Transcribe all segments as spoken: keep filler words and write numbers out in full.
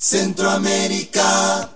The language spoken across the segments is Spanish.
Centroamérica.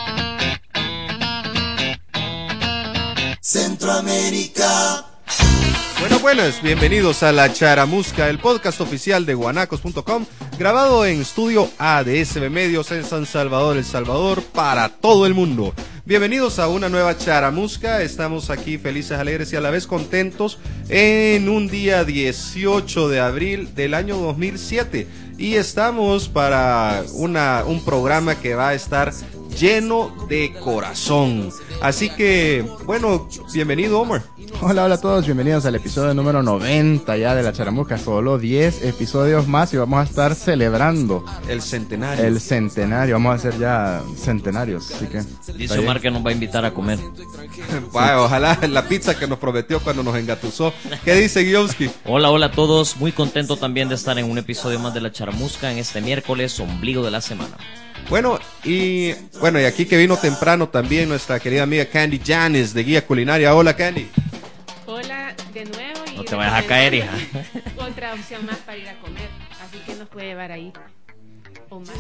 Centroamérica. Bueno, buenas, bienvenidos a La Charamusca, el podcast oficial de guanacos punto com, grabado en estudio A de S B Medios en San Salvador, El Salvador, para todo el mundo. Bienvenidos a una nueva Charamusca, estamos aquí felices, alegres y a la vez contentos en un día dieciocho de abril del año dos mil siete. Y estamos para una, un programa que va a estar lleno de corazón. Así que, bueno, bienvenido, Omar. Hola, hola a todos, bienvenidos al episodio número noventa ya de La Charamusca. Solo diez episodios más y vamos a estar celebrando el centenario. El centenario, vamos a hacer ya centenarios, así que... Dice Omar que nos va a invitar a comer. Bueno, ojalá la pizza que nos prometió cuando nos engatusó. ¿Qué dice Guiowski? Hola, hola a todos, muy contento también de estar en un episodio más de La Charamusca en este miércoles, ombligo de la semana. Bueno, y bueno, y aquí que vino temprano también nuestra querida amiga Candy Janis de Guía Culinaria. Hola, Candy. Hola de nuevo. Y no te vayas a caer, hija. Otra opción más para ir a comer, así que nos puede llevar ahí. O más.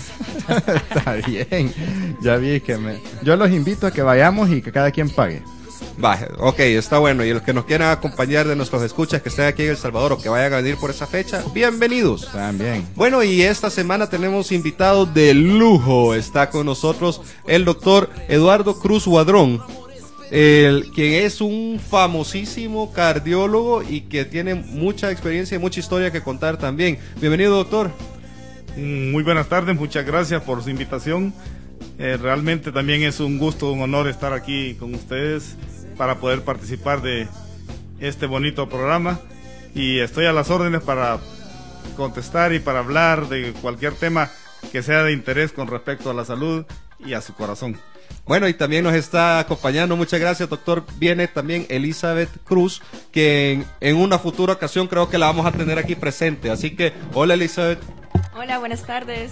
Está bien, ya vi que me... Yo los invito a que vayamos y que cada quien pague. Va, ok, está bueno. Y los que nos quieran acompañar de nuestros escuchas que estén aquí en El Salvador o que vayan a venir por esa fecha, bienvenidos. También. Bueno, y esta semana tenemos invitados de lujo. Está con nosotros el doctor Eduardo Cruz Huadrón, el, quien es un famosísimo cardiólogo y que tiene mucha experiencia y mucha historia que contar también. Bienvenido, doctor. Muy buenas tardes, muchas gracias por su invitación. Eh, realmente también es un gusto, un honor estar aquí con ustedes para poder participar de este bonito programa y estoy a las órdenes para contestar y para hablar de cualquier tema que sea de interés con respecto a la salud y a su corazón. Bueno, y también nos está acompañando, muchas gracias, doctor. Viene también Elizabeth Cruz, que en, en una futura ocasión creo que la vamos a tener aquí presente. Así que, hola, Elizabeth. Hola, buenas tardes.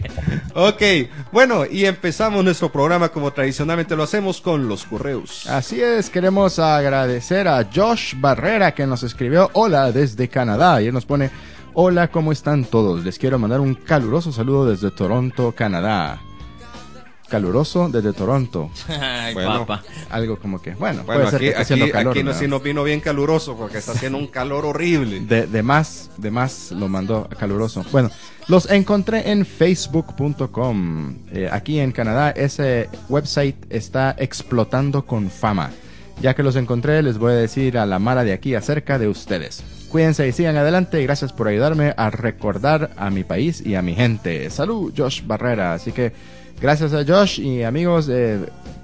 Ok, bueno, y empezamos nuestro programa como tradicionalmente lo hacemos con los correos. Así es, queremos agradecer a Josh Barrera que nos escribió hola desde Canadá y él nos pone hola, ¿cómo están todos? Les quiero mandar un caluroso saludo desde Toronto, Canadá. Caluroso desde Toronto. Ay, bueno, papá. Algo como que, bueno, bueno puede ser aquí, que esté haciendo aquí, calor, aquí ¿no? sí nos vino bien caluroso porque está haciendo un calor horrible. De, de más, de más lo mandó caluroso. Bueno, los encontré en facebook punto com. Eh, aquí en Canadá ese website está explotando con fama. Ya que los encontré, les voy a decir a la mara de aquí acerca de ustedes. Cuídense y sigan adelante. Gracias por ayudarme a recordar a mi país y a mi gente. Salud, Josh Barrera. Así que gracias a Josh y amigos. Eh,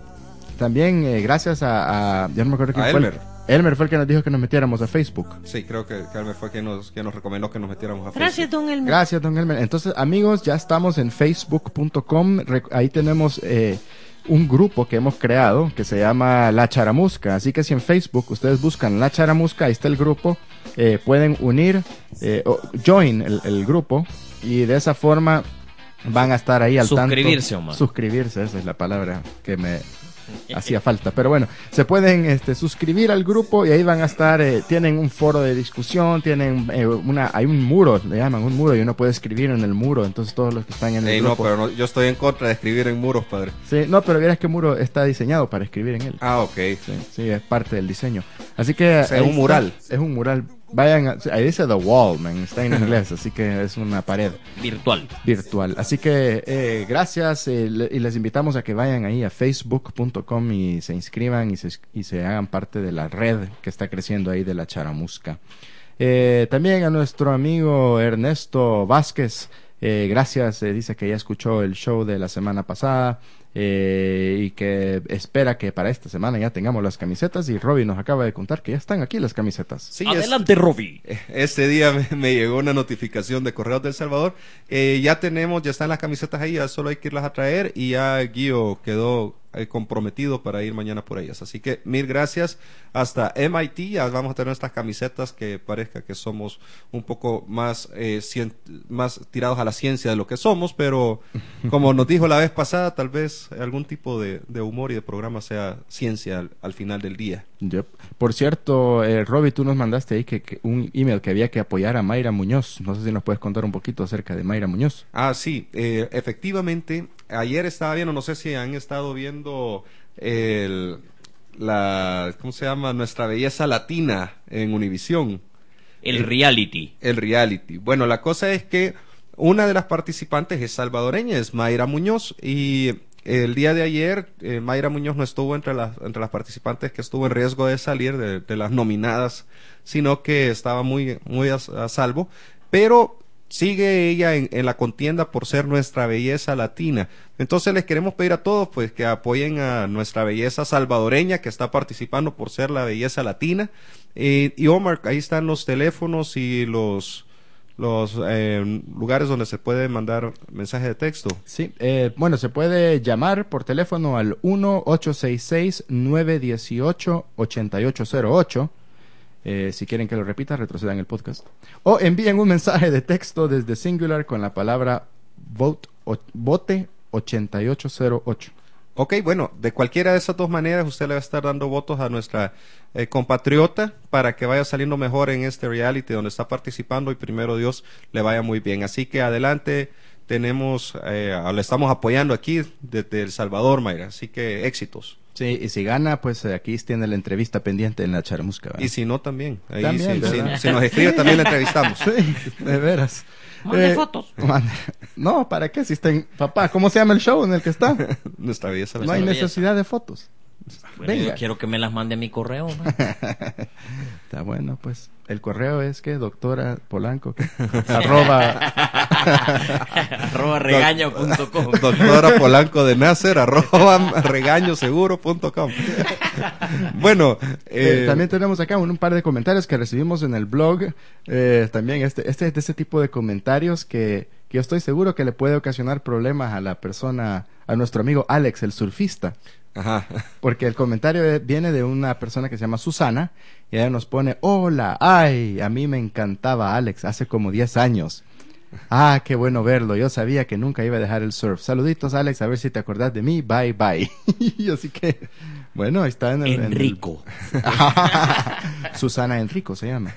también eh, gracias a, a... Ya no me acuerdo quién a fue. Elmer. El, Elmer fue el que nos dijo que nos metiéramos a Facebook. Sí, creo que, que Elmer fue quien nos, quien nos recomendó que nos metiéramos a Facebook. Gracias, don Elmer. Gracias, don Elmer. Entonces, amigos, ya estamos en facebook punto com. Ahí tenemos eh, un grupo que hemos creado que se llama La Charamusca. Así que si en Facebook ustedes buscan La Charamusca, ahí está el grupo. Eh, pueden unir, eh, o join el, el grupo y de esa forma van a estar ahí al Suscribirse, tanto. Omar. Suscribirse, esa es la palabra que me hacía falta. Pero bueno, se pueden este, suscribir al grupo y ahí van a estar, eh, tienen un foro de discusión, tienen eh, una, hay un muro, le llaman un muro y uno puede escribir en el muro, entonces todos los que están en el Ey, no, grupo. pero no, yo estoy en contra de escribir en muros, padre. Sí, no, pero vieras que el muro está diseñado para escribir en él. Ah, ok. Sí, sí, es parte del diseño. Así que... O sea, es ahí un mural. está, es un mural. Vayan, a, ahí dice The Wall, man, está en inglés, así que es una pared Virtual. virtual. Así que eh, gracias eh, le, y les invitamos a que vayan ahí a facebook punto com y se inscriban y se, y se hagan parte de la red que está creciendo ahí de La Charamusca. Eh, también a nuestro amigo Ernesto Vázquez, eh, gracias, eh, dice que ya escuchó el show de la semana pasada. Eh, y que espera que para esta semana ya tengamos las camisetas y Robbie nos acaba de contar que ya están aquí las camisetas. Sí, Adelante, es, Robbie. Este día me, me llegó una notificación de Correos del Salvador. Eh, ya tenemos, ya están las camisetas ahí, ya solo hay que irlas a traer y ya Guío quedó eh, comprometido para ir mañana por ellas. Así que mil gracias. Hasta M I T, ya vamos a tener estas camisetas que parezca que somos un poco más, eh, cien, más tirados a la ciencia de lo que somos, pero como nos dijo la vez pasada, tal vez algún tipo de, de humor y de programa sea ciencia al, al final del día. Yep. Por cierto, eh, Robbie, tú nos mandaste ahí que, que un email que había que apoyar a Mayra Muñoz. No sé si nos puedes contar un poquito acerca de Mayra Muñoz. Ah, sí, eh, efectivamente, ayer estaba viendo, no sé si han estado viendo el, la, ¿cómo se llama? Nuestra belleza latina en Univisión. El reality. El reality. Bueno, la cosa es que una de las participantes es salvadoreña, es Mayra Muñoz, y el día de ayer eh, Mayra Muñoz no estuvo entre las, entre las participantes que estuvo en riesgo de salir de, de las nominadas, sino que estaba muy, muy a, a salvo, pero sigue ella en, en la contienda por ser nuestra belleza latina. Entonces les queremos pedir a todos pues que apoyen a nuestra belleza salvadoreña que está participando por ser la belleza latina. Eh, y Omar, ahí están los teléfonos y los los eh, lugares donde se puede mandar mensaje de texto. Sí, eh, bueno, se puede llamar por teléfono al uno ocho seis seis, nueve uno ocho, ocho ocho cero ocho. Eh, si quieren que lo repita, retrocedan el podcast. O envíen un mensaje de texto desde Singular con la palabra vote, o, vote ochenta y ocho cero ocho. Ok, bueno, de cualquiera de esas dos maneras usted le va a estar dando votos a nuestra eh, compatriota para que vaya saliendo mejor en este reality donde está participando y primero Dios le vaya muy bien. Así que adelante, tenemos, eh, le estamos apoyando aquí desde El Salvador, Mayra, así que éxitos. Sí, y si gana, pues aquí tiene la entrevista pendiente en la Charamusca, ¿verdad? Y si no, también. Ahí También, si, ¿verdad? si, si nos escribe, también la entrevistamos. Sí, de veras. Mande Eh, fotos. mande- No, ¿para qué? Si está en... Papá, ¿cómo se llama el show en el que está? Nuestra belleza No hay latina. belleza. necesidad de fotos. Bueno, Venga. yo quiero que me las mande a mi correo. ¿no? Está bueno, pues. El correo es que doctora Polanco, ¿qué? arroba... arroba regaño punto com. Doctora Polanco de Nasser, arroba regañoseguro punto com. Bueno, Eh, eh, también tenemos acá un, un par de comentarios que recibimos en el blog. Eh, también este, este es de ese tipo de comentarios que, que yo estoy seguro que le puede ocasionar problemas a la persona, a nuestro amigo Alex, el surfista. ajá. Porque el comentario eh, viene de una persona que se llama Susana y ella nos pone, hola, ay, a mí me encantaba Alex hace como diez años. Ah, qué bueno verlo, yo sabía que nunca iba a dejar el surf. Saluditos Alex, a ver si te acordás de mí, bye bye. Y así que, bueno, ahí está en el... en el- Enrico. Susana Enrico se llama.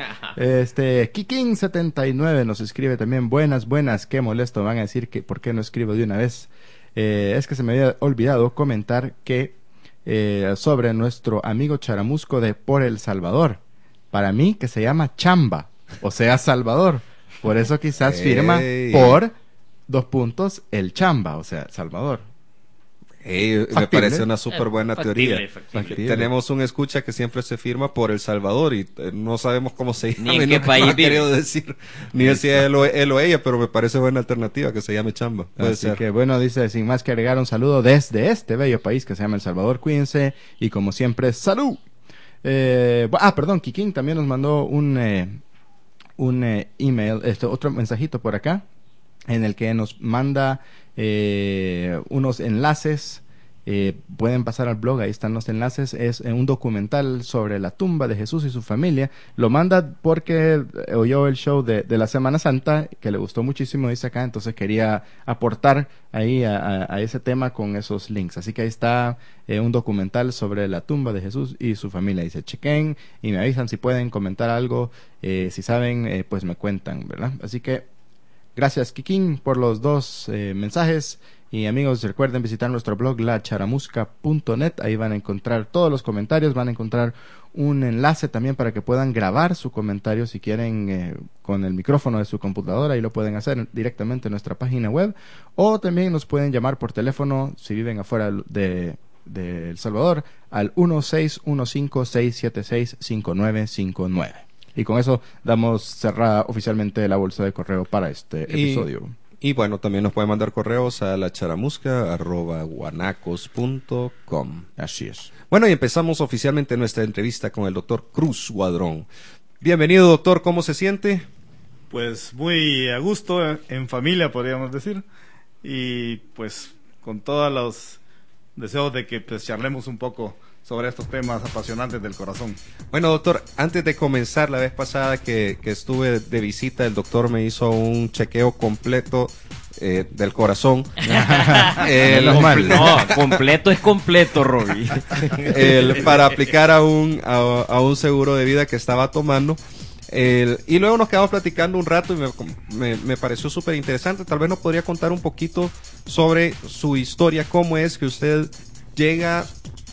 Este, Kikin setenta y nueve nos escribe también, buenas, buenas, qué molesto, van a decir que por qué no escribo de una vez. Eh, es que se me había olvidado comentar que eh, sobre nuestro amigo Charamusco de Por El Salvador. Para mí que se llama Chamba, o sea Salvador. Por eso quizás firma Ey. por dos puntos el Chamba, o sea Salvador. Ey, me Factible. parece una súper buena Factible, teoría. factible. Factible. Tenemos un escucha que siempre se firma por El Salvador y eh, no sabemos cómo se llama. Ni en y qué no- país no ha vive. querido decir ni si es él o, él o ella, pero me parece buena alternativa que se llame Chamba. Puede Así ser. que bueno, dice, sin más que agregar, un saludo desde este bello país que se llama El Salvador. Cuídense y como siempre, ¡salud! Eh, bu- ah, perdón, Kikín también nos mandó un, eh, un eh, email, este, otro mensajito por acá, en el que nos manda eh, unos enlaces. Eh, pueden pasar al blog, ahí están los enlaces. Es eh, un documental sobre la tumba de Jesús y su familia. Lo manda porque eh, oyó el show de, de la Semana Santa, que le gustó muchísimo, dice acá, entonces quería aportar ahí a, a- a ese tema con esos links. Así que ahí está eh, un documental sobre la tumba de Jesús y su familia. Dice, chequen y me avisan si pueden comentar algo. Eh, si saben, eh, pues me cuentan, ¿verdad? Así que gracias, Kikín, por los dos eh, mensajes. Y amigos, recuerden visitar nuestro blog la charamusca punto net. Ahí van a encontrar todos los comentarios, van a encontrar un enlace también para que puedan grabar su comentario si quieren eh, con el micrófono de su computadora. Ahí lo pueden hacer directamente en nuestra página web. O también nos pueden llamar por teléfono si viven afuera de, de El Salvador al uno seis uno cinco, seis siete seis, cinco nueve cinco nueve. Y con eso damos cerrada oficialmente la bolsa de correo para este Y- episodio. Y bueno, también nos pueden mandar correos a la charamusca arroba guanacos punto com. Así es. Bueno, y empezamos oficialmente nuestra entrevista con el doctor Cruz Guadrón. Bienvenido, doctor, ¿cómo se siente? Pues muy a gusto, eh, en familia podríamos decir, y pues con todos los deseo de que pues charlemos un poco sobre estos temas apasionantes del corazón. Bueno, doctor, antes de comenzar, la vez pasada que, que estuve de visita, el doctor me hizo un chequeo completo eh, del corazón. el, Comple- no, completo es completo, Robbie. el, para aplicar a un, a, a un seguro de vida que estaba tomando. El, y luego nos quedamos platicando un rato y me, me, me pareció súper interesante. Tal vez nos podría contar un poquito sobre su historia, cómo es que usted llega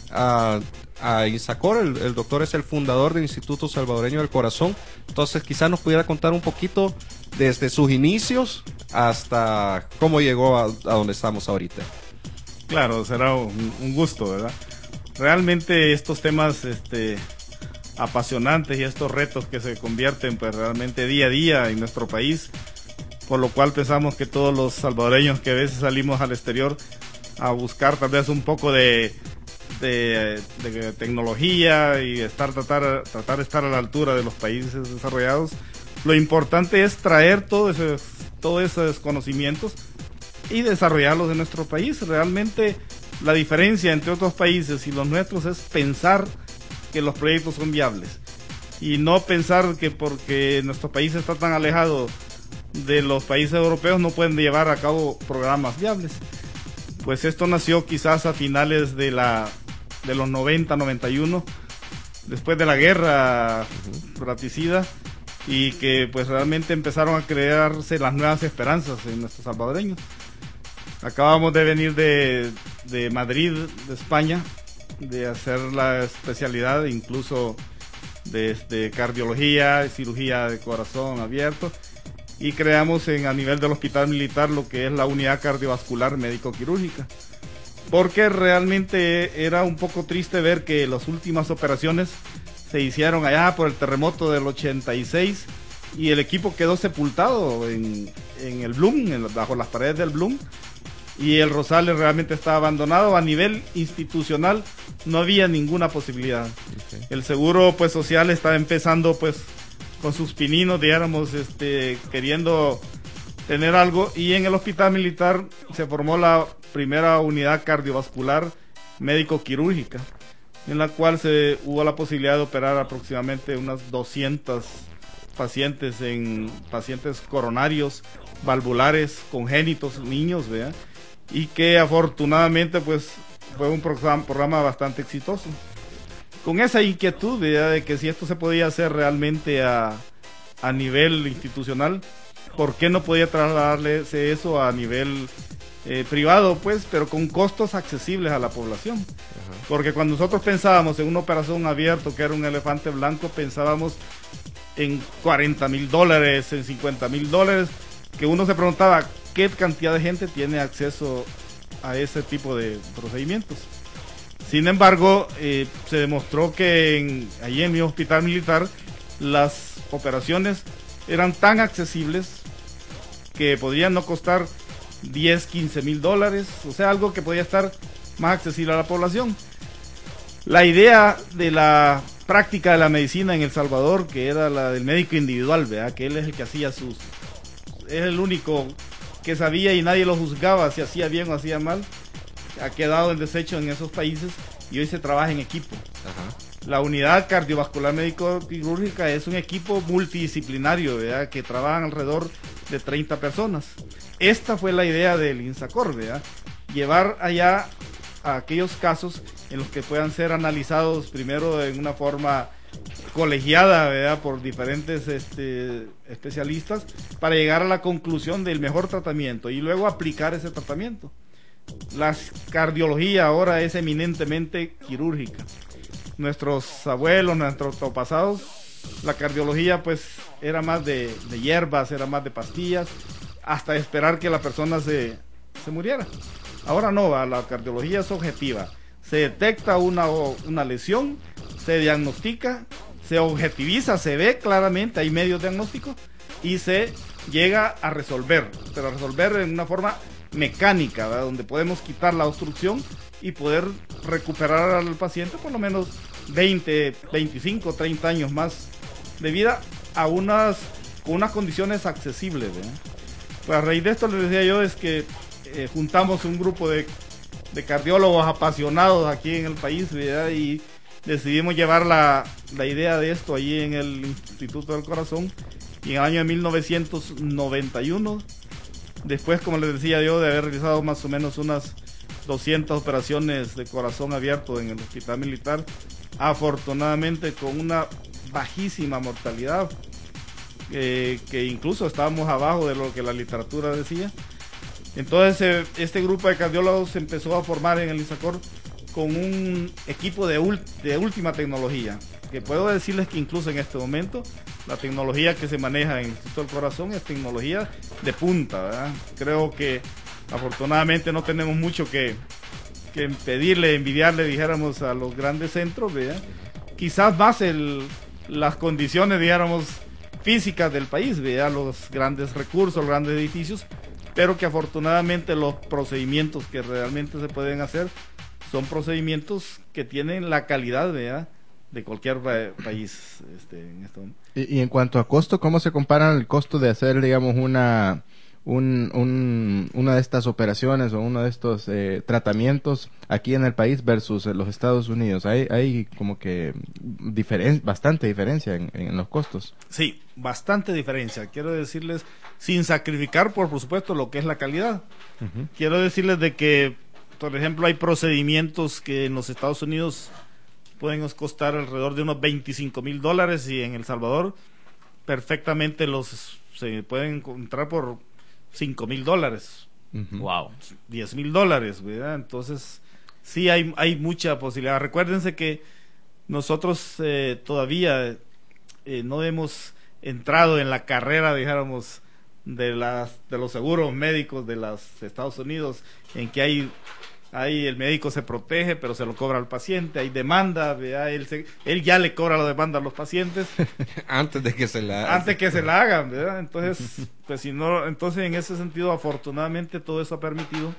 a, a INSACOR. El, el doctor es el fundador del Instituto Salvadoreño del Corazón, entonces quizás nos pudiera contar un poquito desde sus inicios hasta cómo llegó a, a donde estamos ahorita. Claro, será un, un gusto, ¿verdad? Realmente estos temas este, apasionantes y estos retos que se convierten pues realmente día a día en nuestro país, por lo cual pensamos que todos los salvadoreños que a veces salimos al exterior a buscar tal vez un poco de De, de tecnología y estar tratar tratar de estar a la altura de los países desarrollados, lo importante es traer todos esos, todos esos conocimientos y desarrollarlos en nuestro país. Realmente la diferencia entre otros países y los nuestros es pensar que los proyectos son viables y no pensar que porque nuestro país está tan alejado de los países europeos no pueden llevar a cabo programas viables. Pues esto nació quizás a finales de la de los noventa, noventa y uno, después de la guerra fratricida, y que pues realmente empezaron a crearse las nuevas esperanzas en nuestros salvadoreños. Acabamos de venir de, de Madrid, de España, de hacer la especialidad incluso de, de cardiología, cirugía de corazón abierto, y creamos en, a nivel del hospital militar lo que es la unidad cardiovascular médico-quirúrgica. Porque realmente era un poco triste ver que las últimas operaciones se hicieron allá por el terremoto del ochenta y seis y el equipo quedó sepultado en, en el Bloom, en, bajo las paredes del Bloom, y el Rosales realmente estaba abandonado. A nivel institucional no había ninguna posibilidad. Okay. El seguro pues social estaba empezando pues con sus pininos, digamos, este, queriendo tener algo, y en el hospital militar se formó la primera unidad cardiovascular médico-quirúrgica, en la cual se hubo la posibilidad de operar aproximadamente unas doscientos pacientes en pacientes coronarios, valvulares, congénitos, niños, ¿verdad? Y que afortunadamente pues fue un programa, programa bastante exitoso. Con esa inquietud, ¿verdad?, de que si esto se podía hacer realmente a, a nivel institucional, ¿por qué no podía trasladarle eso a nivel eh, privado, pues, pero con costos accesibles a la población? Uh-huh. Porque cuando nosotros pensábamos en una operación abierta, que era un elefante blanco, pensábamos en cuarenta mil dólares, en cincuenta mil dólares, que uno se preguntaba qué cantidad de gente tiene acceso a ese tipo de procedimientos. Sin embargo, eh, se demostró que en, allí en mi hospital militar las operaciones eran tan accesibles que podrían no costar diez, quince mil dólares, o sea, algo que podía estar más accesible a la población. La idea de la práctica de la medicina en El Salvador, que era la del médico individual, ¿verdad?, que él es el que hacía sus, es el único que sabía y nadie lo juzgaba si hacía bien o hacía mal, ha quedado en desecho en esos países y hoy se trabaja en equipo. Ajá. La unidad cardiovascular médico-quirúrgica es un equipo multidisciplinario, ¿verdad?, que trabajan alrededor de treinta personas. Esta fue la idea del INSACOR, ¿verdad?, llevar allá a aquellos casos en los que puedan ser analizados primero en una forma colegiada, ¿verdad?, por diferentes este, especialistas, para llegar a la conclusión del mejor tratamiento y luego aplicar ese tratamiento. La cardiología ahora es eminentemente quirúrgica. Nuestros abuelos, nuestros antepasados, la cardiología pues era más de, de hierbas, era más de pastillas, hasta esperar que la persona se, se muriera. Ahora no, la cardiología es objetiva. Se detecta una, una lesión, se diagnostica, se objetiviza, se ve claramente, hay medios diagnósticos y se llega a resolver, pero a resolver en una forma mecánica, ¿verdad?, donde podemos quitar la obstrucción y poder recuperar al paciente por lo menos veinte, veinticinco, treinta años más de vida a unas, unas condiciones accesibles, ¿verdad? Pues a raíz de esto les decía yo es que eh, juntamos un grupo de de cardiólogos apasionados aquí en el país, ¿verdad? Y decidimos llevar la, la idea de esto allí en el Instituto del Corazón. Y en el año de mil novecientos noventa y uno, después, como les decía yo, de haber realizado más o menos unas doscientas operaciones de corazón abierto en el hospital militar, afortunadamente con una bajísima mortalidad, eh, que incluso estábamos abajo de lo que la literatura decía. Entonces eh, este grupo de cardiólogos se empezó a formar en el ISACOR con un equipo de, ult de última tecnología, que puedo decirles que incluso en este momento la tecnología que se maneja en el Instituto del Corazón es tecnología de punta, ¿verdad? Creo que afortunadamente no tenemos mucho que, que pedirle, envidiarle, dijéramos, a los grandes centros, ¿verdad? Quizás más el, las condiciones, dijéramos, físicas del país, ¿verdad? Los grandes recursos, los grandes edificios, pero que afortunadamente los procedimientos que realmente se pueden hacer son procedimientos que tienen la calidad, ¿verdad?, de cualquier país. Este, en esto. Y, y en cuanto a costo, ¿cómo se comparan el costo de hacer, digamos, una un, un, una de estas operaciones o uno de estos eh, tratamientos aquí en el país versus en los Estados Unidos? Hay, hay como que diferen bastante diferencia en, en los costos. Sí, bastante diferencia. Quiero decirles, sin sacrificar, por, por supuesto, lo que es la calidad. Uh-huh. Quiero decirles de que, por ejemplo, hay procedimientos que en los Estados Unidos pueden costar alrededor de unos veinticinco mil dólares y en El Salvador perfectamente los se pueden encontrar por cinco mil dólares. Uh-huh. Wow. diez mil dólares, ¿verdad? Entonces, sí hay, hay mucha posibilidad. Recuérdense que nosotros eh, todavía eh, no hemos entrado en la carrera, dijéramos, de las de los seguros médicos de los Estados Unidos, en que hay Ahí el médico se protege, pero se lo cobra al paciente. Hay demanda, ¿verdad? Él, se, él ya le cobra la demanda a los pacientes antes de que se la antes que se la hagan, ¿verdad? Entonces, pues si no, entonces en ese sentido, afortunadamente todo eso ha permitido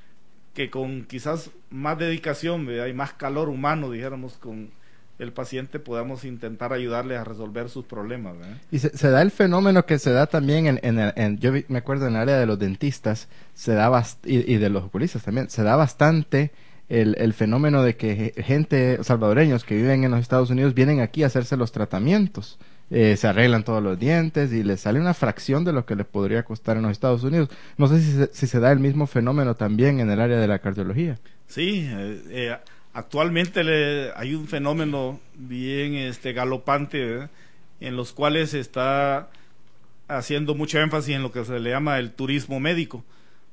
que con quizás más dedicación, ¿verdad?, y más calor humano, dijéramos, con el paciente podamos intentar ayudarle a resolver sus problemas, ¿verdad? Y se, se da el fenómeno que se da también en, en, el, en yo vi, me acuerdo en el área de los dentistas, se da bast y, y de los oculistas también, se da bastante el, el fenómeno de que gente, salvadoreños que viven en los Estados Unidos, vienen aquí a hacerse los tratamientos, eh, se arreglan todos los dientes y les sale una fracción de lo que les podría costar en los Estados Unidos. No sé si se, si se da el mismo fenómeno también en el área de la cardiología. Sí, eh, eh, actualmente le, hay un fenómeno bien este galopante, ¿verdad?, en los cuales se está haciendo mucho énfasis en lo que se le llama el turismo médico.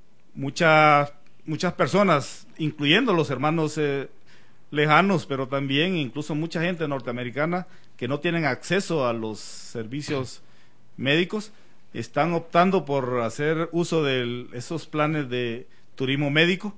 Muchas muchas personas, incluyendo los hermanos eh, lejanos, pero también incluso mucha gente norteamericana que no tienen acceso a los servicios médicos, están optando por hacer uso de esos planes de turismo médico,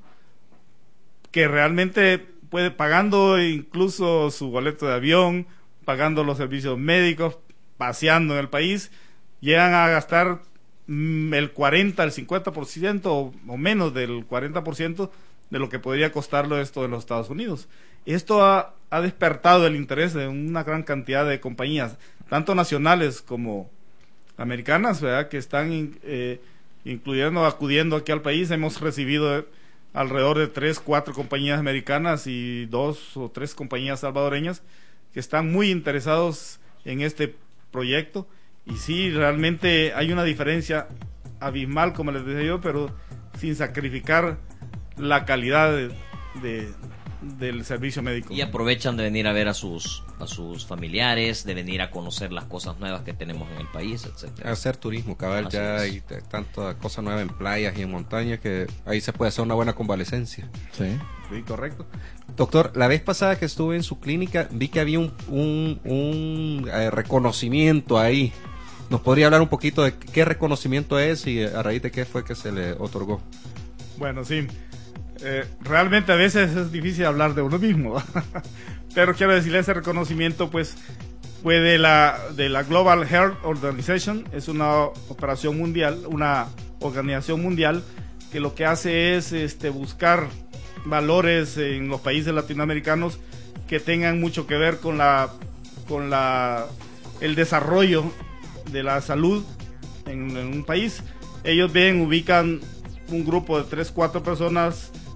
que realmente puede, pagando incluso su boleto de avión, pagando los servicios médicos, paseando en el país, llegan a gastar mm, el cuarenta, el cincuenta por ciento o, o menos del cuarenta por ciento de lo que podría costarlo esto en los Estados Unidos. Esto ha, ha despertado el interés de una gran cantidad de compañías, tanto nacionales como americanas, ¿verdad?, que están eh, incluyendo, acudiendo aquí al país. Hemos recibido alrededor de tres, cuatro compañías americanas y dos o tres compañías salvadoreñas que están muy interesados en este proyecto. Y sí, realmente hay una diferencia abismal, como les decía yo, pero sin sacrificar la calidad de, de, del servicio médico. Y aprovechan de venir a ver a sus a sus familiares, de venir a conocer las cosas nuevas que tenemos en el país, etcétera. Hacer turismo, cabal, Así ya es. hay t- tanta cosa nueva en playas y en montañas que ahí se puede hacer una buena convalecencia. Sí. Sí, correcto. Doctor, la vez pasada que estuve en su clínica vi que había un, un, un eh, reconocimiento ahí. ¿Nos podría hablar un poquito de qué reconocimiento es y a raíz de qué fue que se le otorgó? Bueno, sí. Eh, realmente a veces es difícil hablar de uno mismo, pero quiero decirle, ese reconocimiento pues fue de la de la Global Health Organization. Es una operación mundial, una organización mundial que lo que hace es este buscar valores en los países latinoamericanos que tengan mucho que ver con la con la el desarrollo de la salud en, en un país. Ellos ven, ubican un grupo de tres, cuatro personas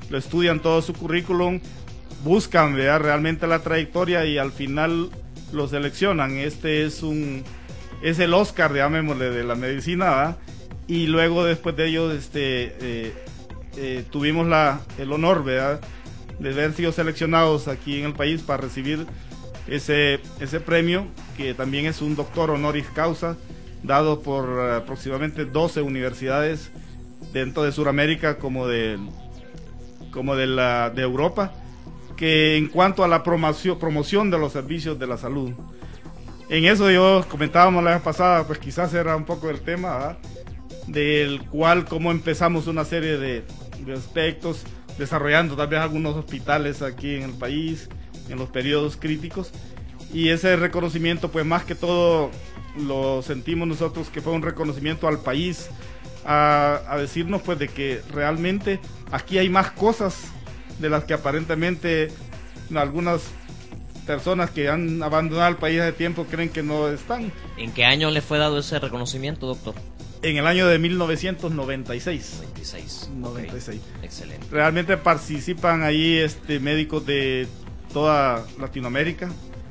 lo estudian todo su currículum, buscan ver realmente la trayectoria y al final lo seleccionan. Este es un es el Oscar, llamémosle, de la medicina, ¿verdad? Y luego después de ello este eh, eh, tuvimos la el honor, ¿verdad?, de haber sido seleccionados aquí en el país para recibir ese ese premio, que también es un doctor honoris causa dado por uh, aproximadamente doce universidades dentro de Sudamérica como de como de la de Europa, que en cuanto a la promoción promoción de los servicios de la salud. En eso yo comentábamos la vez pasada, pues quizás era un poco el tema, ¿verdad?, del cual cómo empezamos una serie de, de aspectos, desarrollando tal vez algunos hospitales aquí en el país en los periodos críticos, y ese reconocimiento pues más que todo lo sentimos nosotros que fue un reconocimiento al país, a, a decirnos pues de que realmente aquí hay más cosas de las que aparentemente algunas personas que han abandonado el país hace tiempo creen que no están. ¿En qué año le fue dado ese reconocimiento, doctor? En el año de mil novecientos noventa y seis. noventa y seis. noventa y seis. Okay. Excelente. Realmente participan ahí este médicos de toda Latinoamérica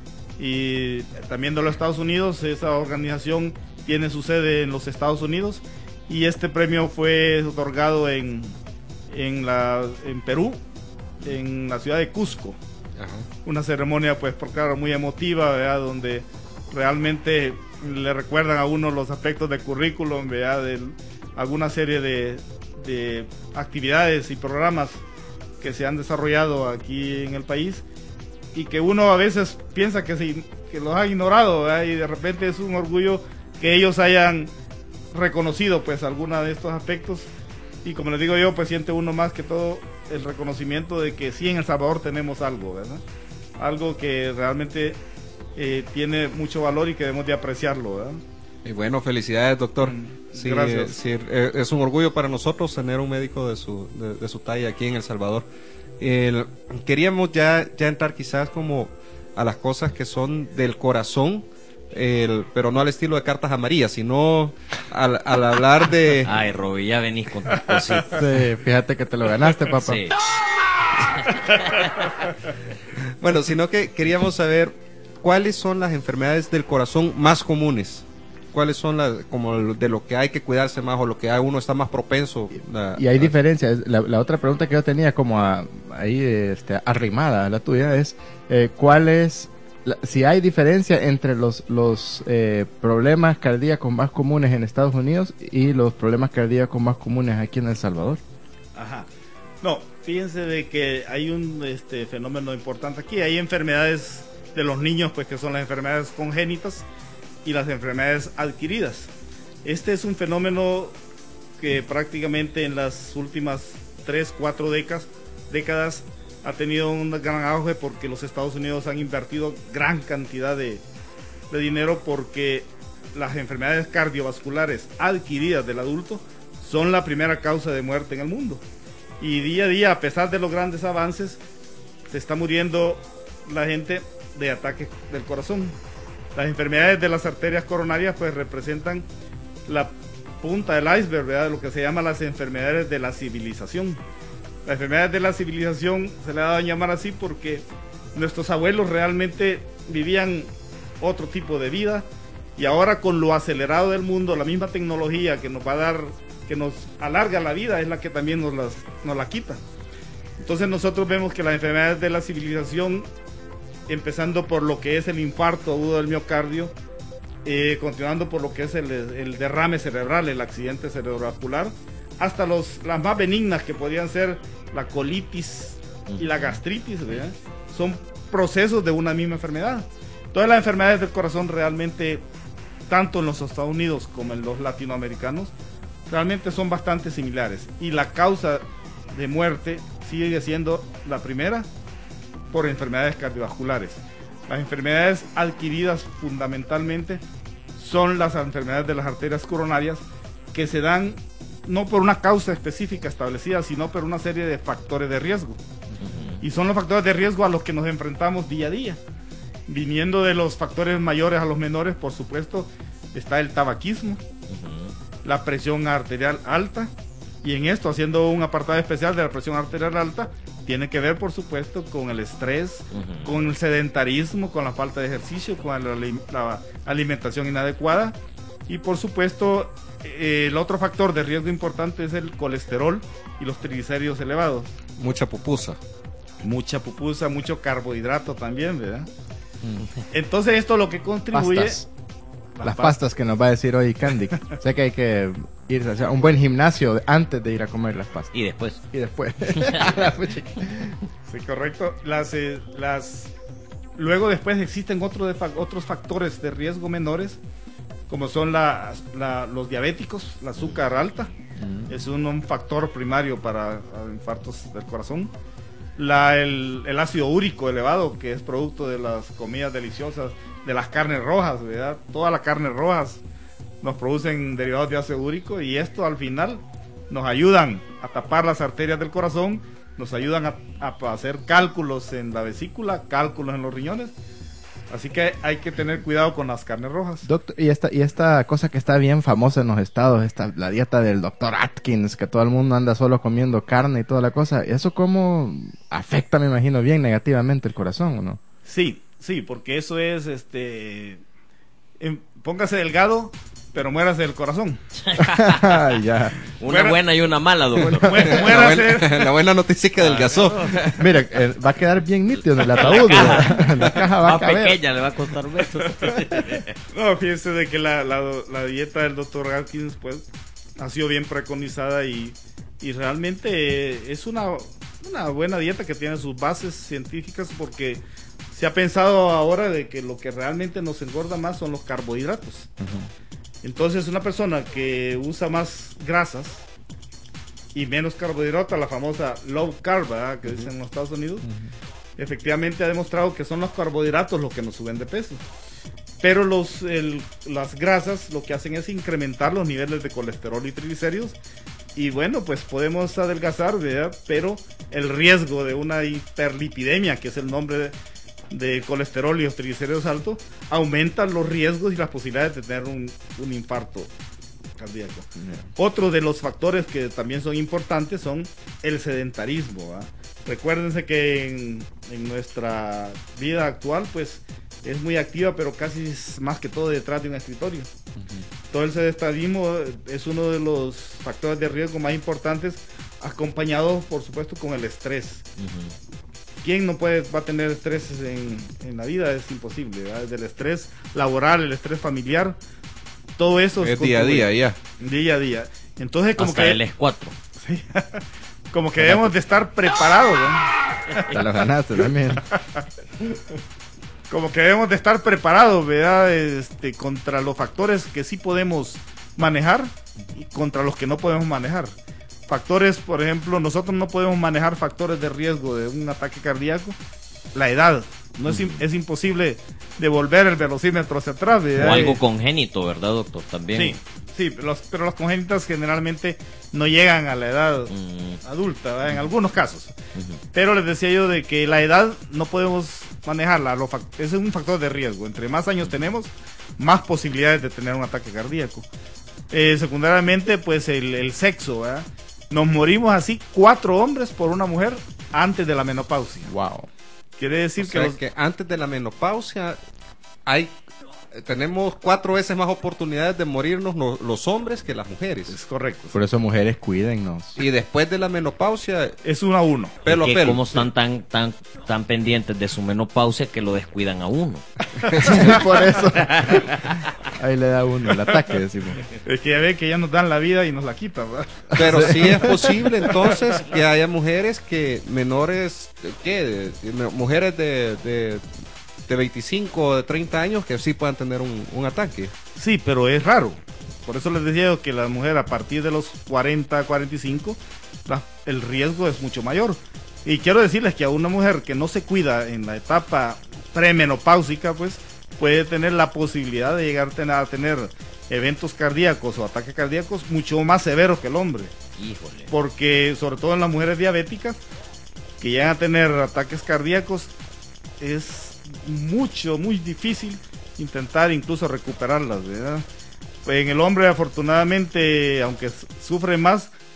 y también de los Estados Unidos. Esa organización tiene su sede en los Estados Unidos y este premio fue otorgado en en la en Perú, en la ciudad de Cusco. Ajá. Una ceremonia pues por claro muy emotiva, ¿verdad?, donde realmente le recuerdan a uno los aspectos de currículum, ¿verdad?, de alguna serie de, de actividades y programas que se han desarrollado aquí en el país y que uno a veces piensa que, se, que los ha ignorado, ¿verdad?, y de repente es un orgullo que ellos hayan reconocido pues alguna de estos aspectos, y como les digo yo, pues siente uno más que todo el reconocimiento de que sí en El Salvador tenemos algo, ¿verdad?, algo que realmente eh, tiene mucho valor y que debemos de apreciarlo, ¿verdad? Y bueno, felicidades, doctor. Mm, sí, gracias. Sí, es un orgullo para nosotros tener un médico de su de, de su talla aquí en El Salvador. El, queríamos ya ya entrar quizás como a las cosas que son del corazón, el, pero no al estilo de cartas amarillas, sino al, al hablar de... Ay, Roby, ya venís con tus cositas. Sí, fíjate que te lo ganaste, papá. Sí. Bueno, sino que queríamos saber cuáles son las enfermedades del corazón más comunes. ¿Cuáles son las, como de lo que hay que cuidarse más o lo que uno está más propenso? A, y hay a... diferencias. La, la otra pregunta que yo tenía como a, ahí este, arrimada a la tuya es, eh, ¿cuál es, la, si hay diferencia entre los, los eh, problemas cardíacos más comunes en Estados Unidos y los problemas cardíacos más comunes aquí en El Salvador? Ajá. No, fíjense de que hay un este, fenómeno importante aquí. Hay enfermedades de los niños, pues que son las enfermedades congénitas y las enfermedades adquiridas. Este es un fenómeno que prácticamente en las últimas tres, cuatro décadas, décadas ha tenido un gran auge porque los Estados Unidos han invertido gran cantidad de, de dinero porque las enfermedades cardiovasculares adquiridas del adulto son la primera causa de muerte en el mundo. Y día a día, a pesar de los grandes avances, se está muriendo la gente de ataques del corazón. Las enfermedades de las arterias coronarias pues representan la punta del iceberg, ¿verdad?, lo que se llama las enfermedades de la civilización. Las enfermedades de la civilización se le ha dado a llamar así porque nuestros abuelos realmente vivían otro tipo de vida y ahora con lo acelerado del mundo, la misma tecnología que nos va a dar, que nos alarga la vida es la que también nos, las, nos la quita. Entonces nosotros vemos que las enfermedades de la civilización, empezando por lo que es el infarto agudo del miocardio, eh, continuando por lo que es el, el derrame cerebral, el accidente cerebrovascular, hasta los, las más benignas que podrían ser la colitis y la gastritis, ¿verdad?, son procesos de una misma enfermedad. Todas las enfermedades del corazón realmente, tanto en los Estados Unidos como en los latinoamericanos, realmente son bastante similares. Y la causa de muerte sigue siendo la primera, por enfermedades cardiovasculares. Las enfermedades adquiridas fundamentalmente son las enfermedades de las arterias coronarias que se dan no por una causa específica establecida, sino por una serie de factores de riesgo. Y son los factores de riesgo a los que nos enfrentamos día a día. Viniendo de los factores mayores a los menores, por supuesto, está el tabaquismo, la presión arterial alta, Y en esto, haciendo un apartado especial de la presión arterial alta, tiene que ver, por supuesto, con el estrés, uh-huh. con el sedentarismo, con la falta de ejercicio, con la, la alimentación inadecuada. Y, por supuesto, eh, el otro factor de riesgo importante es el colesterol y los triglicéridos elevados. Mucha pupusa. Mucha pupusa, mucho carbohidrato también, ¿verdad? Mm. Entonces, esto lo que contribuye... Pastas. Las, Las pastas. pastas que nos va a decir hoy Candy. Sé que hay que ir a hacer un buen gimnasio antes de ir a comer las pastas. Y después. Y después. Sí, correcto. Las, eh, las... Luego después existen otro de fa- otros factores de riesgo menores, como son la, la, los diabéticos, la azúcar alta. Mm. Es un, un factor primario para infartos del corazón. La, el, el ácido úrico elevado, que es producto de las comidas deliciosas, de las carnes rojas, ¿verdad? Todas las carnes rojas nos producen derivados de ácido úrico, y esto al final nos ayudan a tapar las arterias del corazón, nos ayudan a, a hacer cálculos en la vesícula, cálculos en los riñones. Así que hay que tener cuidado con las carnes rojas. Doctor, y esta, y esta cosa que está bien famosa en los estados, esta, la dieta del doctor Atkins, que todo el mundo anda solo comiendo carne y toda la cosa, ¿eso cómo afecta, me imagino, bien negativamente el corazón, o no? Sí, sí, porque eso es, este, en, póngase delgado, pero muérase del corazón. Ya. Una Muera, buena y una mala, doctor. Muérase. La, buena, la buena noticia es que adelgazó. Mira, eh, va a quedar bien nítido en el ataúd. En la caja va Más a caber. pequeña, le va a costar besos. No, fíjense de que la, la, la dieta del doctor Atkins, pues, ha sido bien preconizada y, y realmente es una, una buena dieta que tiene sus bases científicas, porque se ha pensado ahora de que lo que realmente nos engorda más son los carbohidratos. Uh-huh. Entonces, una persona que usa más grasas y menos carbohidratos, la famosa low carb, ¿verdad?, que uh-huh. dicen en los Estados Unidos, uh-huh. efectivamente ha demostrado que son los carbohidratos los que nos suben de peso. Pero los, el, las grasas lo que hacen es incrementar los niveles de colesterol y triglicéridos. Y bueno, pues podemos adelgazar, ¿verdad? Pero el riesgo de una hiperlipidemia, que es el nombre de... de colesterol y los triglicéridos altos, aumentan los riesgos y las posibilidades de tener un, un infarto cardíaco. Yeah. Otro de los factores que también son importantes son el sedentarismo, ¿verdad? Recuérdense que en, en nuestra vida actual, pues, es muy activa, pero casi es más que todo detrás de un escritorio. Uh-huh. Todo el sedentarismo es uno de los factores de riesgo más importantes, acompañado, por supuesto, con el estrés. Uh-huh. ¿Quién no puede, va a tener estrés en, en la vida? Es imposible, ¿verdad? Desde el estrés laboral, el estrés familiar, todo eso es día a día, ya. Día a día. Entonces, como hasta que... el es cuatro. Sí, como que debemos de estar preparados, ¿no? Te lo ganaste también. Como que debemos de estar preparados, ¿verdad? Este, contra los factores que sí podemos manejar y contra los que no podemos manejar. Factores, por ejemplo, nosotros no podemos manejar factores de riesgo de un ataque cardíaco. La edad, no es, es imposible devolver el velocímetro hacia atrás, ¿verdad? O algo congénito, ¿verdad, doctor? También. Sí, sí, los, pero los congénitas generalmente no llegan a la edad mm. adulta, ¿verdad? En algunos casos. Uh-huh. Pero les decía yo de que la edad no podemos manejarla, lo, es un factor de riesgo. Entre más años tenemos, más posibilidades de tener un ataque cardíaco. Eh, secundariamente, pues el, el sexo, ¿verdad? Nos morimos así cuatro hombres por una mujer antes de la menopausia. Wow. Quiere decir o que, sea los... que antes de la menopausia hay tenemos cuatro veces más oportunidades de morirnos no, los hombres que las mujeres. Es correcto. Por eso, mujeres, cuídennos. Y después de la menopausia es uno a uno. Pelo a pelo. ¿Cómo están tan tan tan pendientes de su menopausia que lo descuidan a uno? Por eso. Ahí le da uno el ataque, decimos. Es que ya ve que ya nos dan la vida y nos la quitan, ¿verdad? Pero sí es posible entonces que haya mujeres que menores, ¿qué? De, de, mujeres de, de, de veinticinco o de treinta años que sí puedan tener un, un ataque. Sí, pero es raro. Por eso les decía yo que la mujer a partir de los cuarenta, cuarenta y cinco, la, el riesgo es mucho mayor. Y quiero decirles que a una mujer que no se cuida en la etapa premenopáusica, pues, puede tener la posibilidad de llegar a tener eventos cardíacos o ataques cardíacos mucho más severos que el hombre. Híjole. Porque, sobre todo en las mujeres diabéticas, que llegan a tener ataques cardíacos, es mucho, muy difícil intentar incluso recuperarlas, ¿verdad? Pues en el hombre, afortunadamente, aunque sufre más,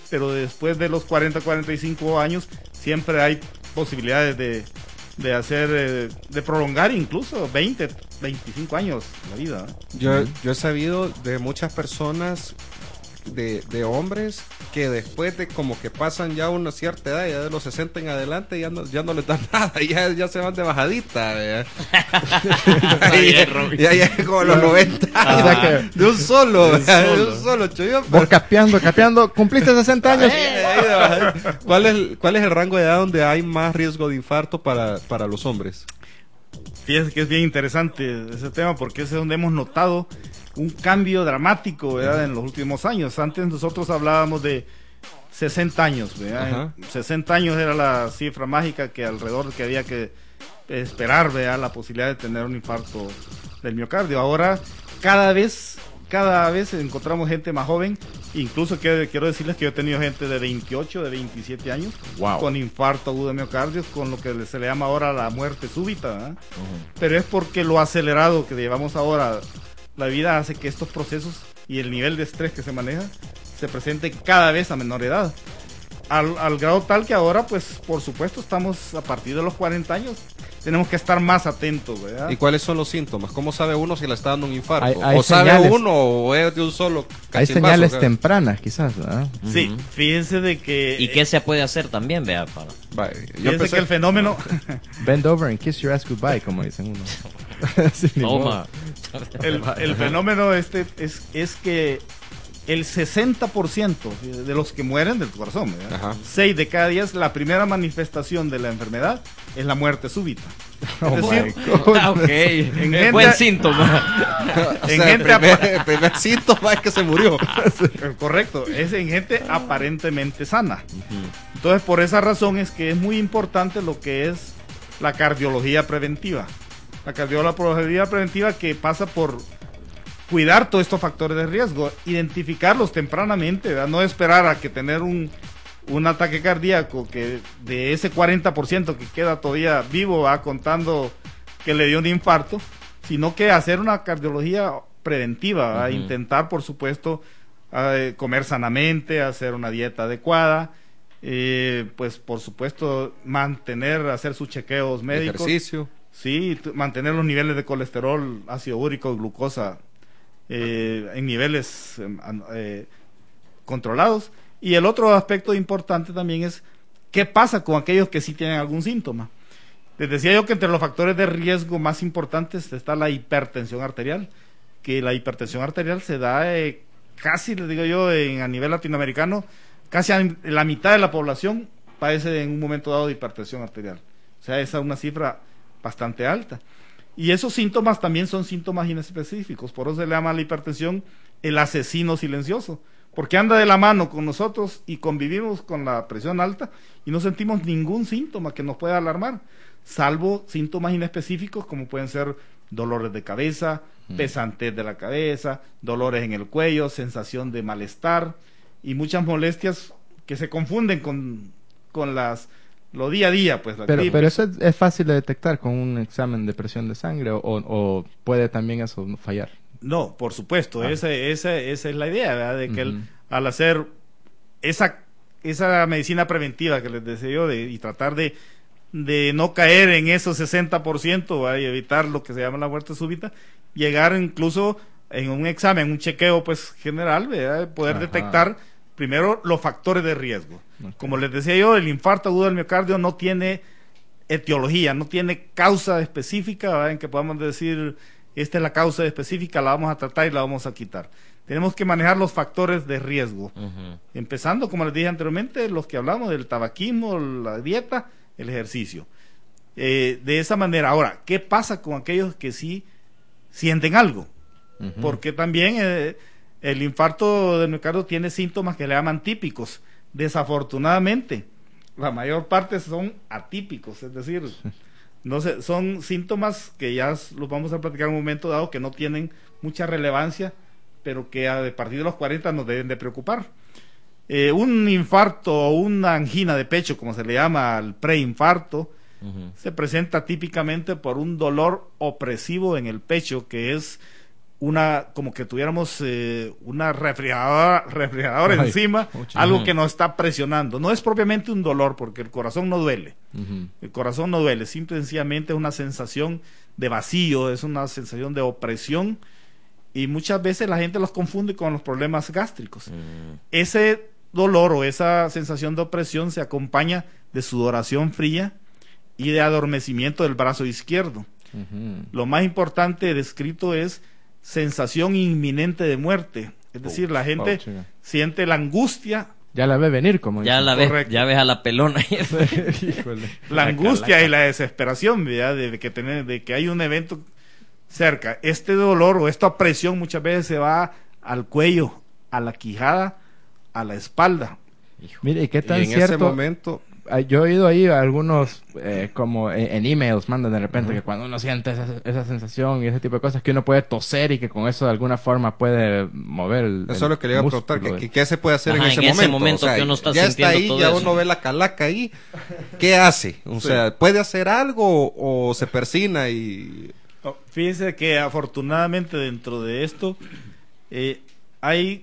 pero después de los cuarenta, cuarenta y cinco años siempre hay posibilidades de, de hacer, eh, de prolongar incluso veinte, veinticinco años la vida. Yo, yo he sabido de muchas personas, de, de hombres, que después de como que pasan ya una cierta edad, ya de los sesenta en adelante, ya no, ya no les dan nada, ya, ya se van de bajadita. Ya, ya, ya, ya como los noventa años, O sea que- de un solo, De un de solo. un solo, chuyo. Vos capeando, capeando, cumpliste sesenta años. Eh, ahí de bajadita. ¿Cuál es, ¿Cuál es el rango de edad donde hay más riesgo de infarto para, para los hombres? Fíjese que es bien interesante ese tema porque es donde hemos notado un cambio dramático, ¿verdad? En los últimos años. Antes nosotros hablábamos de sesenta años, ¿verdad? Ajá. sesenta años era la cifra mágica que alrededor que había que esperar, ¿verdad? La posibilidad de tener un infarto del miocardio. Ahora cada vez cada vez encontramos gente más joven, incluso que, quiero decirles que yo he tenido gente de veintiocho, de veintisiete años Wow. con infarto agudo de miocardio, con lo que se le llama ahora la muerte súbita, ¿verdad? Pero es porque lo acelerado que llevamos ahora la vida hace que estos procesos y el nivel de estrés que se maneja se presente cada vez a menor edad, al, al grado tal que ahora, pues por supuesto, estamos a partir de los cuarenta años, tenemos que estar más atentos, ¿verdad? ¿Y cuáles son los síntomas? ¿Cómo sabe uno si le está dando un infarto? Hay- hay ¿O sabe señales. uno o es de un solo Hay cachimbazo, señales cara? tempranas, quizás, ¿verdad? Sí, fíjense de que ¿Y qué se puede hacer también, vea? Para... Vaya, yo fíjense empecé- que el fenómeno Bend over and kiss your ass goodbye, como dicen uno. Sí, ni modo. Toma. el, el fenómeno este es, es que el sesenta por ciento de los que mueren del corazón, ¿verdad? Ajá. seis de cada diez, la primera manifestación de la enfermedad es la muerte súbita. Oh Es my decir, God. Ah, ok. gente- Buen síntoma. O en sea, gente el primer, apa- el primer síntoma es que se murió. Eh, Correcto, es en gente aparentemente sana. Entonces, por esa razón es que es muy importante lo que es la cardiología preventiva. La cardiología preventiva que pasa por cuidar todos estos factores de riesgo, identificarlos tempranamente, ¿verdad? No esperar a que tener un, un ataque cardíaco que de ese cuarenta por ciento que queda todavía vivo, va contando que le dio un infarto, sino que hacer una cardiología preventiva, ¿verdad? Ujú. Intentar, por supuesto, eh, comer sanamente, hacer una dieta adecuada, eh, pues por supuesto mantener, hacer sus chequeos médicos. Ejercicio. Sí, t- mantener los niveles de colesterol, ácido úrico, glucosa eh, en niveles eh, an- eh, controlados. Y el otro aspecto importante también es qué pasa con aquellos que sí tienen algún síntoma. Les decía yo que entre los factores de riesgo más importantes está la hipertensión arterial, que la hipertensión arterial se da eh, casi, les digo yo, en, a nivel latinoamericano, casi a la mitad de la población padece en un momento dado de hipertensión arterial. O sea, esa es una cifra bastante alta. Y esos síntomas también son síntomas inespecíficos, por eso se le llama a la hipertensión el asesino silencioso, porque anda de la mano con nosotros y convivimos con la presión alta y no sentimos ningún síntoma que nos pueda alarmar, salvo síntomas inespecíficos como pueden ser dolores de cabeza, pesantez de la cabeza, dolores en el cuello, sensación de malestar y muchas molestias que se confunden con, con las lo día a día, pues la Pero, gripe. pero eso es, es fácil de detectar con un examen de presión de sangre o, o puede también eso fallar. No, por supuesto, Ah. esa, esa, esa es la idea, ¿verdad? De que él, Ujú. al hacer esa, esa medicina preventiva que les decía yo, de, y tratar de, de no caer en esos sesenta por ciento, ¿verdad? Y evitar lo que se llama la muerte súbita, llegar incluso en un examen, un chequeo pues general, ¿verdad? Poder Ajá. detectar primero los factores de riesgo. Ok. Como les decía yo, el infarto agudo del miocardio no tiene etiología, no tiene causa específica, ¿verdad? En que podamos decir, esta es la causa específica, la vamos a tratar y la vamos a quitar. Tenemos que manejar los factores de riesgo, Ujú. empezando, como les dije anteriormente, los que hablamos del tabaquismo, la dieta, el ejercicio. Eh, de esa manera, ahora, ¿qué pasa con aquellos que sí sienten algo? Ujú. Porque también eh, el infarto del miocardio tiene síntomas que le llaman típicos. Desafortunadamente, la mayor parte son atípicos, es decir, no sé, son síntomas que ya los vamos a platicar en un momento dado que no tienen mucha relevancia, pero que a partir de los cuarenta nos deben de preocupar. Eh, un infarto o una angina de pecho, como se le llama al preinfarto, Ujú. se presenta típicamente por un dolor opresivo en el pecho, que es una, como que tuviéramos eh, una refrigeradora, refrigeradora Ay, encima, mucho. algo Ujú. que nos está presionando. No es propiamente un dolor, porque el corazón no duele. Ujú. El corazón no duele, simple y sencillamente es una sensación de vacío, es una sensación de opresión, y muchas veces la gente los confunde con los problemas gástricos. Mm. Ese dolor o esa sensación de opresión se acompaña de sudoración fría y de adormecimiento del brazo izquierdo. Ujú. Lo más importante descrito es sensación inminente de muerte. Es decir, la gente Oh, chica. siente la angustia, Ya la ve venir, como Ya dicen. la ves, Correcto. ya ves a la pelona. Híjole. la angustia y la desesperación, ¿verdad? De que tener, de que hay un evento cerca. Este dolor o esta presión muchas veces se va al cuello, a la quijada, a la espalda. Mire, ¿y qué Y tan en cierto? ese momento, Ah, Yo he oído ahí algunos, eh, como en, en emails, mandan de repente que cuando uno siente esa, esa sensación y ese tipo de cosas, que uno puede toser y que con eso de alguna forma puede mover el. eso es lo que le iba a preguntar, músculo. ¿qué, qué se puede hacer Ajá, en ese en ese momento? momento O sea, que uno está ya está sintiendo ahí, todo ya eso. uno ve la calaca ahí, ¿qué hace? O sea, ¿puede hacer algo o, o se persina y... Oh, fíjense que afortunadamente dentro de esto eh, hay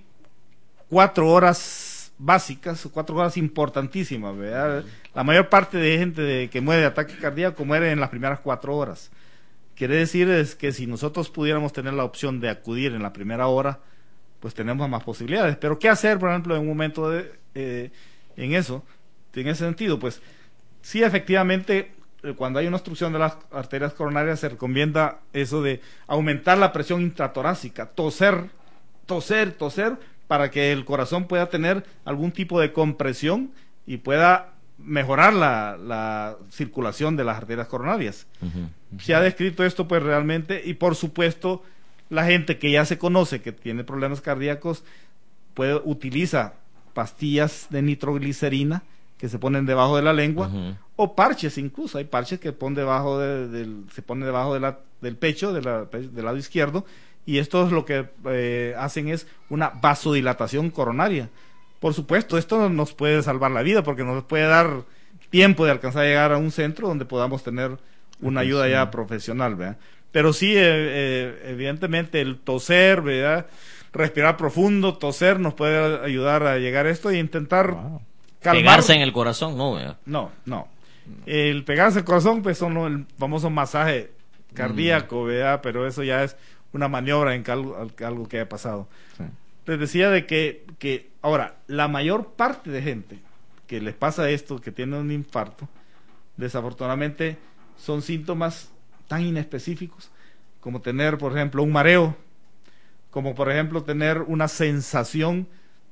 cuatro horas básicas, cuatro horas importantísimas, ¿verdad? La mayor parte de gente de, que muere de ataque cardíaco muere en las primeras cuatro horas. Quiere decir es que si nosotros pudiéramos tener la opción de acudir en la primera hora, pues tenemos más posibilidades. Pero ¿qué hacer, por ejemplo, en un momento de, eh, en eso, en ese sentido? Pues sí, efectivamente, eh, cuando hay una obstrucción de las arterias coronarias se recomienda eso de aumentar la presión intratorácica, toser, toser, toser, para que el corazón pueda tener algún tipo de compresión y pueda mejorar la, la circulación de las arterias coronarias. Ujú. Se ha descrito esto pues realmente, y por supuesto la gente que ya se conoce que tiene problemas cardíacos puede utiliza pastillas de nitroglicerina que se ponen debajo de la lengua, Ujú. o parches, incluso hay parches que ponen debajo de, del, se ponen debajo de la, del pecho, de la- del lado izquierdo, y estos lo que eh, hacen es una vasodilatación coronaria. Por supuesto, esto nos puede salvar la vida porque nos puede dar tiempo de alcanzar a llegar a un centro donde podamos tener una ayuda ya profesional, ¿verdad? Pero sí, eh, eh, evidentemente el toser, ¿verdad? Respirar profundo, toser nos puede ayudar a llegar a esto e intentar Wow. calmar. Pegarse en el corazón, no, ¿verdad? No, no. El pegarse el corazón, pues son el famoso masaje cardíaco, ¿verdad? Pero eso ya es una maniobra en algo, algo que haya pasado. Sí. Les decía de que, que, ahora, la mayor parte de gente que les pasa esto, que tiene un infarto, desafortunadamente son síntomas tan inespecíficos como tener, por ejemplo, un mareo, como por ejemplo tener una sensación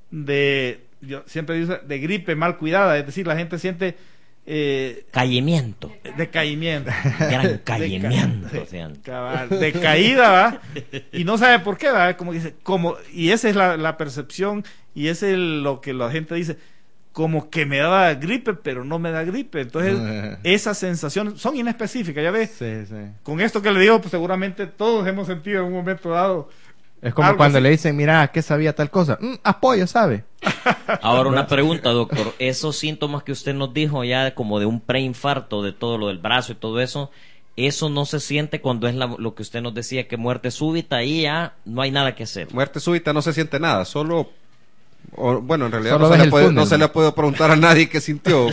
de, yo siempre digo, de gripe mal cuidada, es decir, la gente siente eh, Caimiento. decaimiento. Gran caimiento. De, o sea. cabal, de caída, ¿va? Y no sabe por qué, ¿va? Como dice, como, y esa es la, la percepción, y ese es lo que la gente dice, como que me da gripe, pero no me da gripe. Entonces, esas sensaciones son inespecíficas, ya ves. Sí, sí. Con esto que le digo, pues seguramente todos hemos sentido en un momento dado. Es como algo cuando así. le dicen, mira, ¿qué sabía tal cosa? Mm, apoyo, ¿sabe? Ahora una pregunta, doctor. Esos síntomas que usted nos dijo ya como de un preinfarto, de todo lo del brazo y todo eso, eso no se siente cuando es la- lo que usted nos decía, que muerte súbita, ahí ya no hay nada que hacer. Muerte súbita no se siente nada, solo... o, bueno, en realidad Solo no se, ves le el puede, túnel. no se le puede preguntar a nadie qué sintió.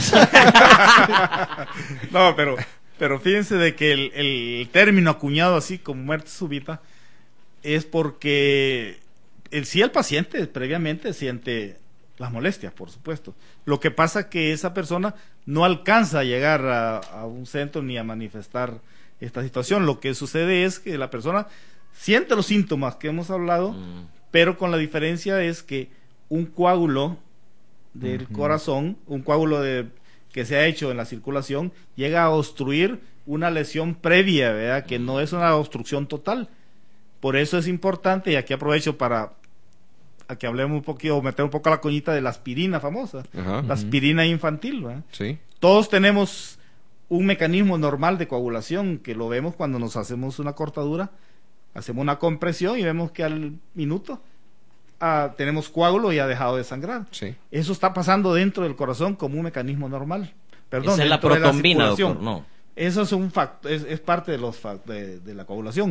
No, pero, pero fíjense de que el, el término acuñado así como muerte súbita es porque el, sí el paciente previamente siente las molestias, por supuesto. Lo que pasa que esa persona no alcanza a llegar a, a un centro ni a manifestar esta situación. Lo que sucede es que la persona siente los síntomas que hemos hablado, Mm. pero con la diferencia es que un coágulo del corazón, un coágulo de, que se ha hecho en la circulación, llega a obstruir una lesión previa, ¿verdad? Que no es una obstrucción total. Por eso es importante, y aquí aprovecho para a que hablemos un poquito, o meter un poco la coñita de la aspirina famosa, Ajá. la aspirina infantil, ¿verdad? Sí. Todos tenemos un mecanismo normal de coagulación, que lo vemos cuando nos hacemos una cortadura, hacemos una compresión y vemos que al minuto ah, tenemos coágulo y ha dejado de sangrar. Sí. Eso está pasando dentro del corazón como un mecanismo normal. Perdón, Esa es la dentro de protombina, circulación. doctor, no. Eso es un facto, es, es parte de los fac- de, de la coagulación.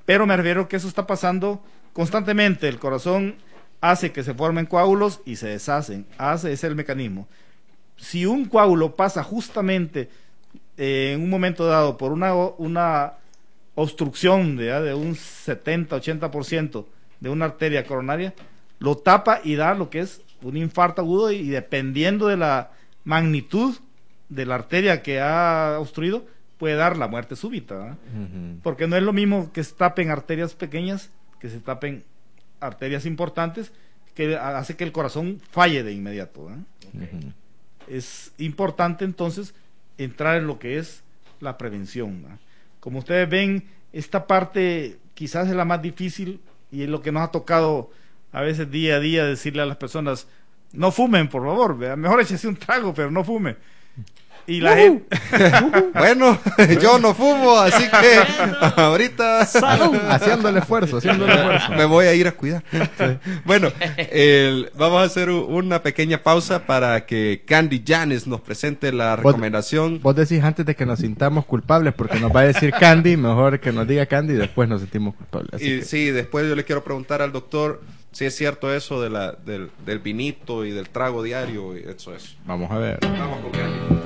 pero me refiero que eso está pasando constantemente. El corazón hace que se formen coágulos y se deshacen, hace, ese es el mecanismo. Si un coágulo pasa justamente eh, en un momento dado por una, una obstrucción de, de un setenta a ochenta por ciento de una arteria coronaria, lo tapa y da lo que es un infarto agudo, y dependiendo de la magnitud de la arteria que ha obstruido, puede dar la muerte súbita, ¿verdad? Uh-huh. Porque no es lo mismo que se tapen arterias pequeñas que se tapen arterias importantes, que hace que el corazón falle de inmediato, ¿verdad? Uh-huh. Es importante entonces entrar en lo que es la prevención, ¿verdad? Como ustedes ven, esta parte quizás es la más difícil y es lo que nos ha tocado a veces día a día decirle a las personas: no fumen, por favor, ¿verdad? Mejor échese un trago, pero no fume. Y la uh-huh. gente... Bueno, yo no fumo, así que ahorita... ¡Salud! Haciendo el esfuerzo, haciendo el esfuerzo. Me voy a ir a cuidar. Sí. Bueno, el, vamos a hacer una pequeña pausa para que Candy Yanes nos presente la recomendación. Vos, vos decís antes de que nos sintamos culpables, porque nos va a decir Candy, mejor que nos diga Candy y después nos sentimos culpables. Así y que... sí, después yo le quiero preguntar al doctor si es cierto eso de la, del, del vinito y del trago diario, y eso es. Vamos a ver. Vamos con Candy.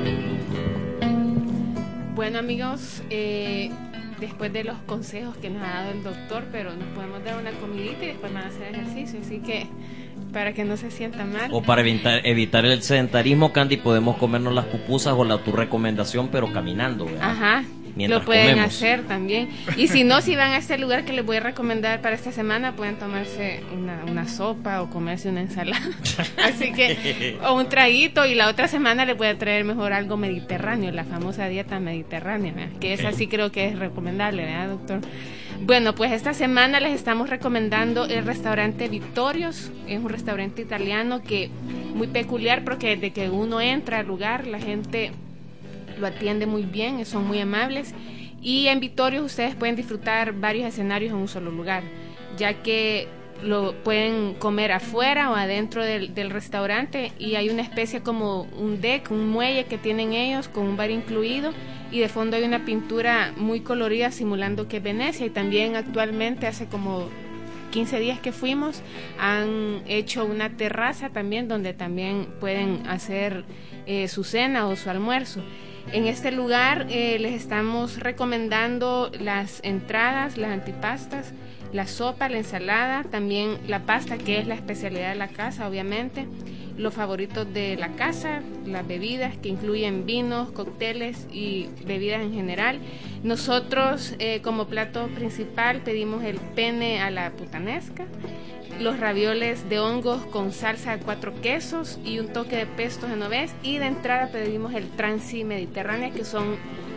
Bueno, amigos, eh, después de los consejos que nos ha dado el doctor, pero nos podemos dar una comidita y después van a hacer ejercicio, así que para que no se sientan mal. O para evitar, evitar el sedentarismo, Candy, podemos comernos las pupusas o la tu recomendación, pero caminando, ¿verdad? Ajá. Mientras lo pueden comemos. hacer también. Y si no, si van a este lugar que les voy a recomendar para esta semana, pueden tomarse una, una sopa o comerse una ensalada. Así que, o un traguito, y la otra semana les voy a traer mejor algo mediterráneo, la famosa dieta mediterránea, ¿verdad? Que esa sí creo que es recomendable, ¿verdad, doctor? Bueno, pues esta semana les estamos recomendando el restaurante Vittorios. Es un restaurante italiano que muy peculiar, porque desde que uno entra al lugar, la gente lo atiende muy bien, son muy amables, y en Vittorios ustedes pueden disfrutar varios escenarios en un solo lugar, ya que lo pueden comer afuera o adentro del, del restaurante, y hay una especie como un deck, un muelle que tienen ellos con un bar incluido, y de fondo hay una pintura muy colorida simulando que es Venecia. Y también actualmente, hace como quince días que fuimos, han hecho una terraza también donde también pueden hacer eh, su cena o su almuerzo. En este lugar eh, les estamos recomendando las entradas, las antipastas, la sopa, la ensalada, también la pasta, que es la especialidad de la casa, obviamente, los favoritos de la casa, las bebidas, que incluyen vinos, cócteles y bebidas en general. Nosotros eh, como plato principal pedimos el pene a la puttanesca, los ravioles de hongos con salsa de cuatro quesos y un toque de pesto genovés, y de entrada pedimos el transi mediterránea, que son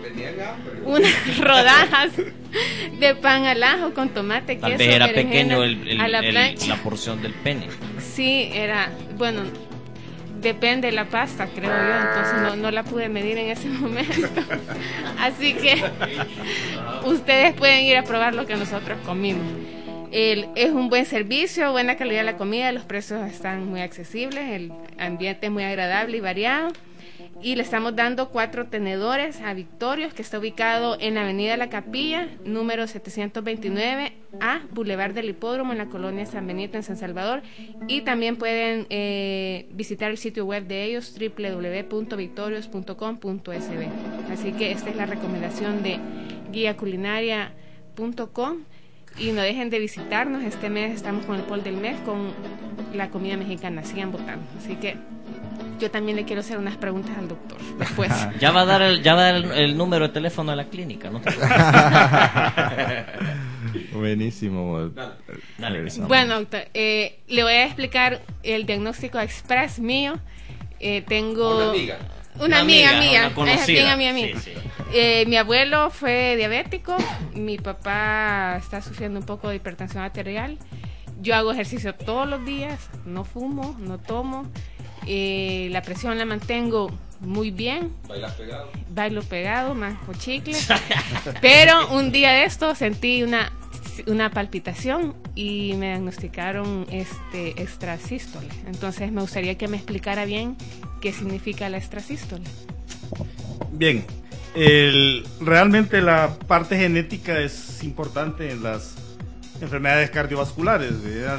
unas rodajas de pan al ajo con tomate, Tal queso, vez era berenjena, pequeño el, el, a la, el, plancha. la porción del pene. Sí, era, bueno, depende de la pasta, creo yo, entonces no, no la pude medir en ese momento. Así que ustedes pueden ir a probar lo que nosotros comimos. El, es un buen servicio, buena calidad de la comida, los precios están muy accesibles, el ambiente es muy agradable y variado. Y le estamos dando cuatro tenedores a Vittorios, que está ubicado en la avenida La Capilla, número setecientos veintinueve A, Boulevard del Hipódromo, en la colonia San Benito, en San Salvador. Y también pueden eh, visitar el sitio web de ellos, doble u doble u doble u punto vittorios punto com punto es be. Así que esta es la recomendación de guía culinaria punto com. Y no dejen de visitarnos. Este mes estamos con el poll del mes con la comida mexicana. Sigan votando. Así que yo también le quiero hacer unas preguntas al doctor después. Ya va a dar el, ya va a dar el, el número de teléfono de la clínica, ¿no? Buenísimo. Dale. Dale. Bueno, doctor, eh, le voy a explicar el diagnóstico express mío. Eh, tengo Una amiga. Una, Una amiga, amiga, mía, una conocida. amiga, mía, mía. Sí, sí. Eh, mi abuelo fue diabético, mi papá está sufriendo un poco de hipertensión arterial. Yo hago ejercicio todos los días, no fumo, no tomo. Eh, la presión la mantengo muy bien. ¿Bailas pegado? Bailo pegado, manco chicle. Pero un día de esto sentí una, una palpitación y me diagnosticaron este extrasístole. Entonces me gustaría que me explicara bien qué significa la extrasístole. Bien, El, realmente la parte genética es importante en las enfermedades cardiovasculares, ¿verdad?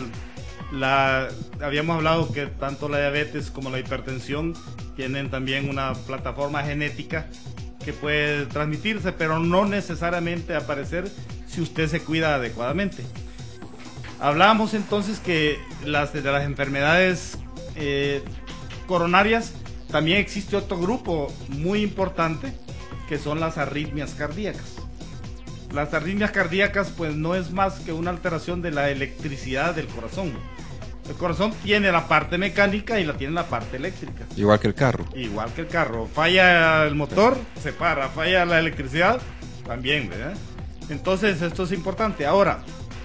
La, habíamos hablado que tanto la diabetes como la hipertensión tienen también una plataforma genética que puede transmitirse, pero no necesariamente aparecer si usted se cuida adecuadamente. Hablábamos entonces que las de las enfermedades eh, coronarias, también existe otro grupo muy importante que son las arritmias cardíacas. Las arritmias cardíacas pues no es más que una alteración de la electricidad del corazón. El corazón tiene la parte mecánica y la tiene la parte eléctrica. Igual que el carro. Igual que el carro. Falla el motor, se para. Falla la electricidad, también, ¿verdad? Entonces esto es importante. Ahora,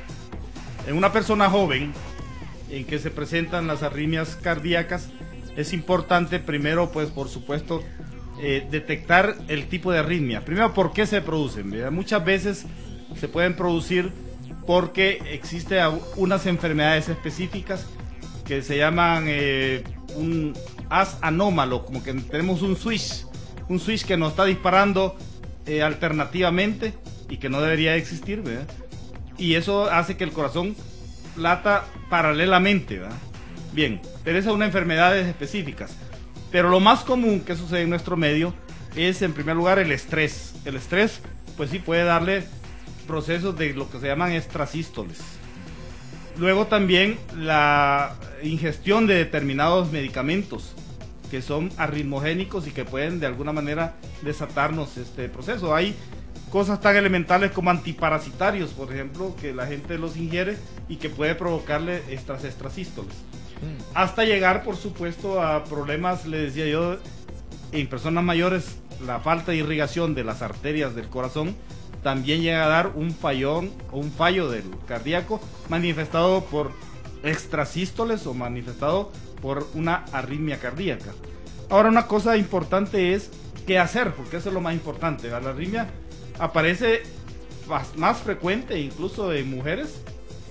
en una persona joven en que se presentan las arritmias cardíacas, es importante primero, pues por supuesto, eh, detectar el tipo de arritmia. Primero, ¿por qué se producen? ¿Verdad? Muchas veces se pueden producir porque existen unas enfermedades específicas que se llaman eh, un haz anómalo, como que tenemos un switch, un switch que nos está disparando eh, alternativamente y que no debería existir, ¿verdad? Y eso hace que el corazón lata paralelamente, ¿verdad? Bien, pero esas son enfermedades específicas. Pero lo más común que sucede en nuestro medio es, en primer lugar, el estrés. El estrés, pues sí, puede darle procesos de lo que se llaman extrasístoles. Luego también la ingestión de determinados medicamentos que son arritmogénicos y que pueden de alguna manera desatarnos este proceso. Hay cosas tan elementales como antiparasitarios, por ejemplo, que la gente los ingiere y que puede provocarle estas extrasístoles. Mm. Hasta llegar, por supuesto, a problemas, le decía yo, en personas mayores, la falta de irrigación de las arterias del corazón también llega a dar un fallón o un fallo del cardíaco manifestado por extrasístoles o manifestado por una arritmia cardíaca. Ahora, una cosa importante es qué hacer, porque eso es lo más importante. La arritmia aparece más frecuente incluso en mujeres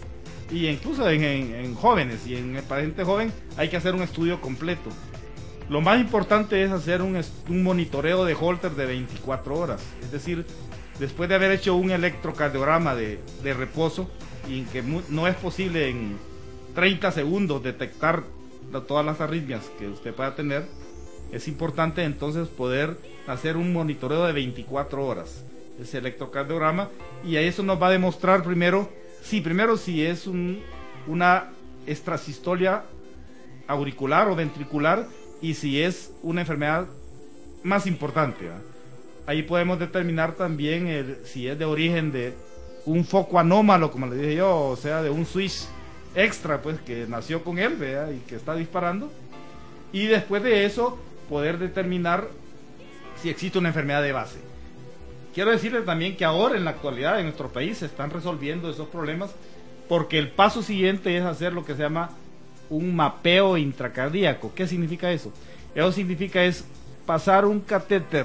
y incluso en, en, en jóvenes, y en el paciente joven hay que hacer un estudio completo. Lo más importante es hacer un, un monitoreo de Holter de veinticuatro horas, es decir, después de haber hecho un electrocardiograma de, de reposo, y que mu- no es posible en treinta segundos detectar la, todas las arritmias que usted pueda tener, es importante entonces poder hacer un monitoreo de veinticuatro horas, ese electrocardiograma, y a eso nos va a demostrar primero, sí, primero si es un, una extrasistolia auricular o ventricular, y si es una enfermedad más importante, ¿verdad? Ahí podemos determinar también el, si es de origen de un foco anómalo, como le dije yo, o sea, de un switch extra, pues, que nació con él, ¿verdad? Y que está disparando. Y después de eso, poder determinar si existe una enfermedad de base. Quiero decirles también que ahora, en la actualidad, en nuestro país, se están resolviendo esos problemas, porque el paso siguiente es hacer lo que se llama un mapeo intracardíaco. ¿Qué significa eso? Eso significa es pasar un catéter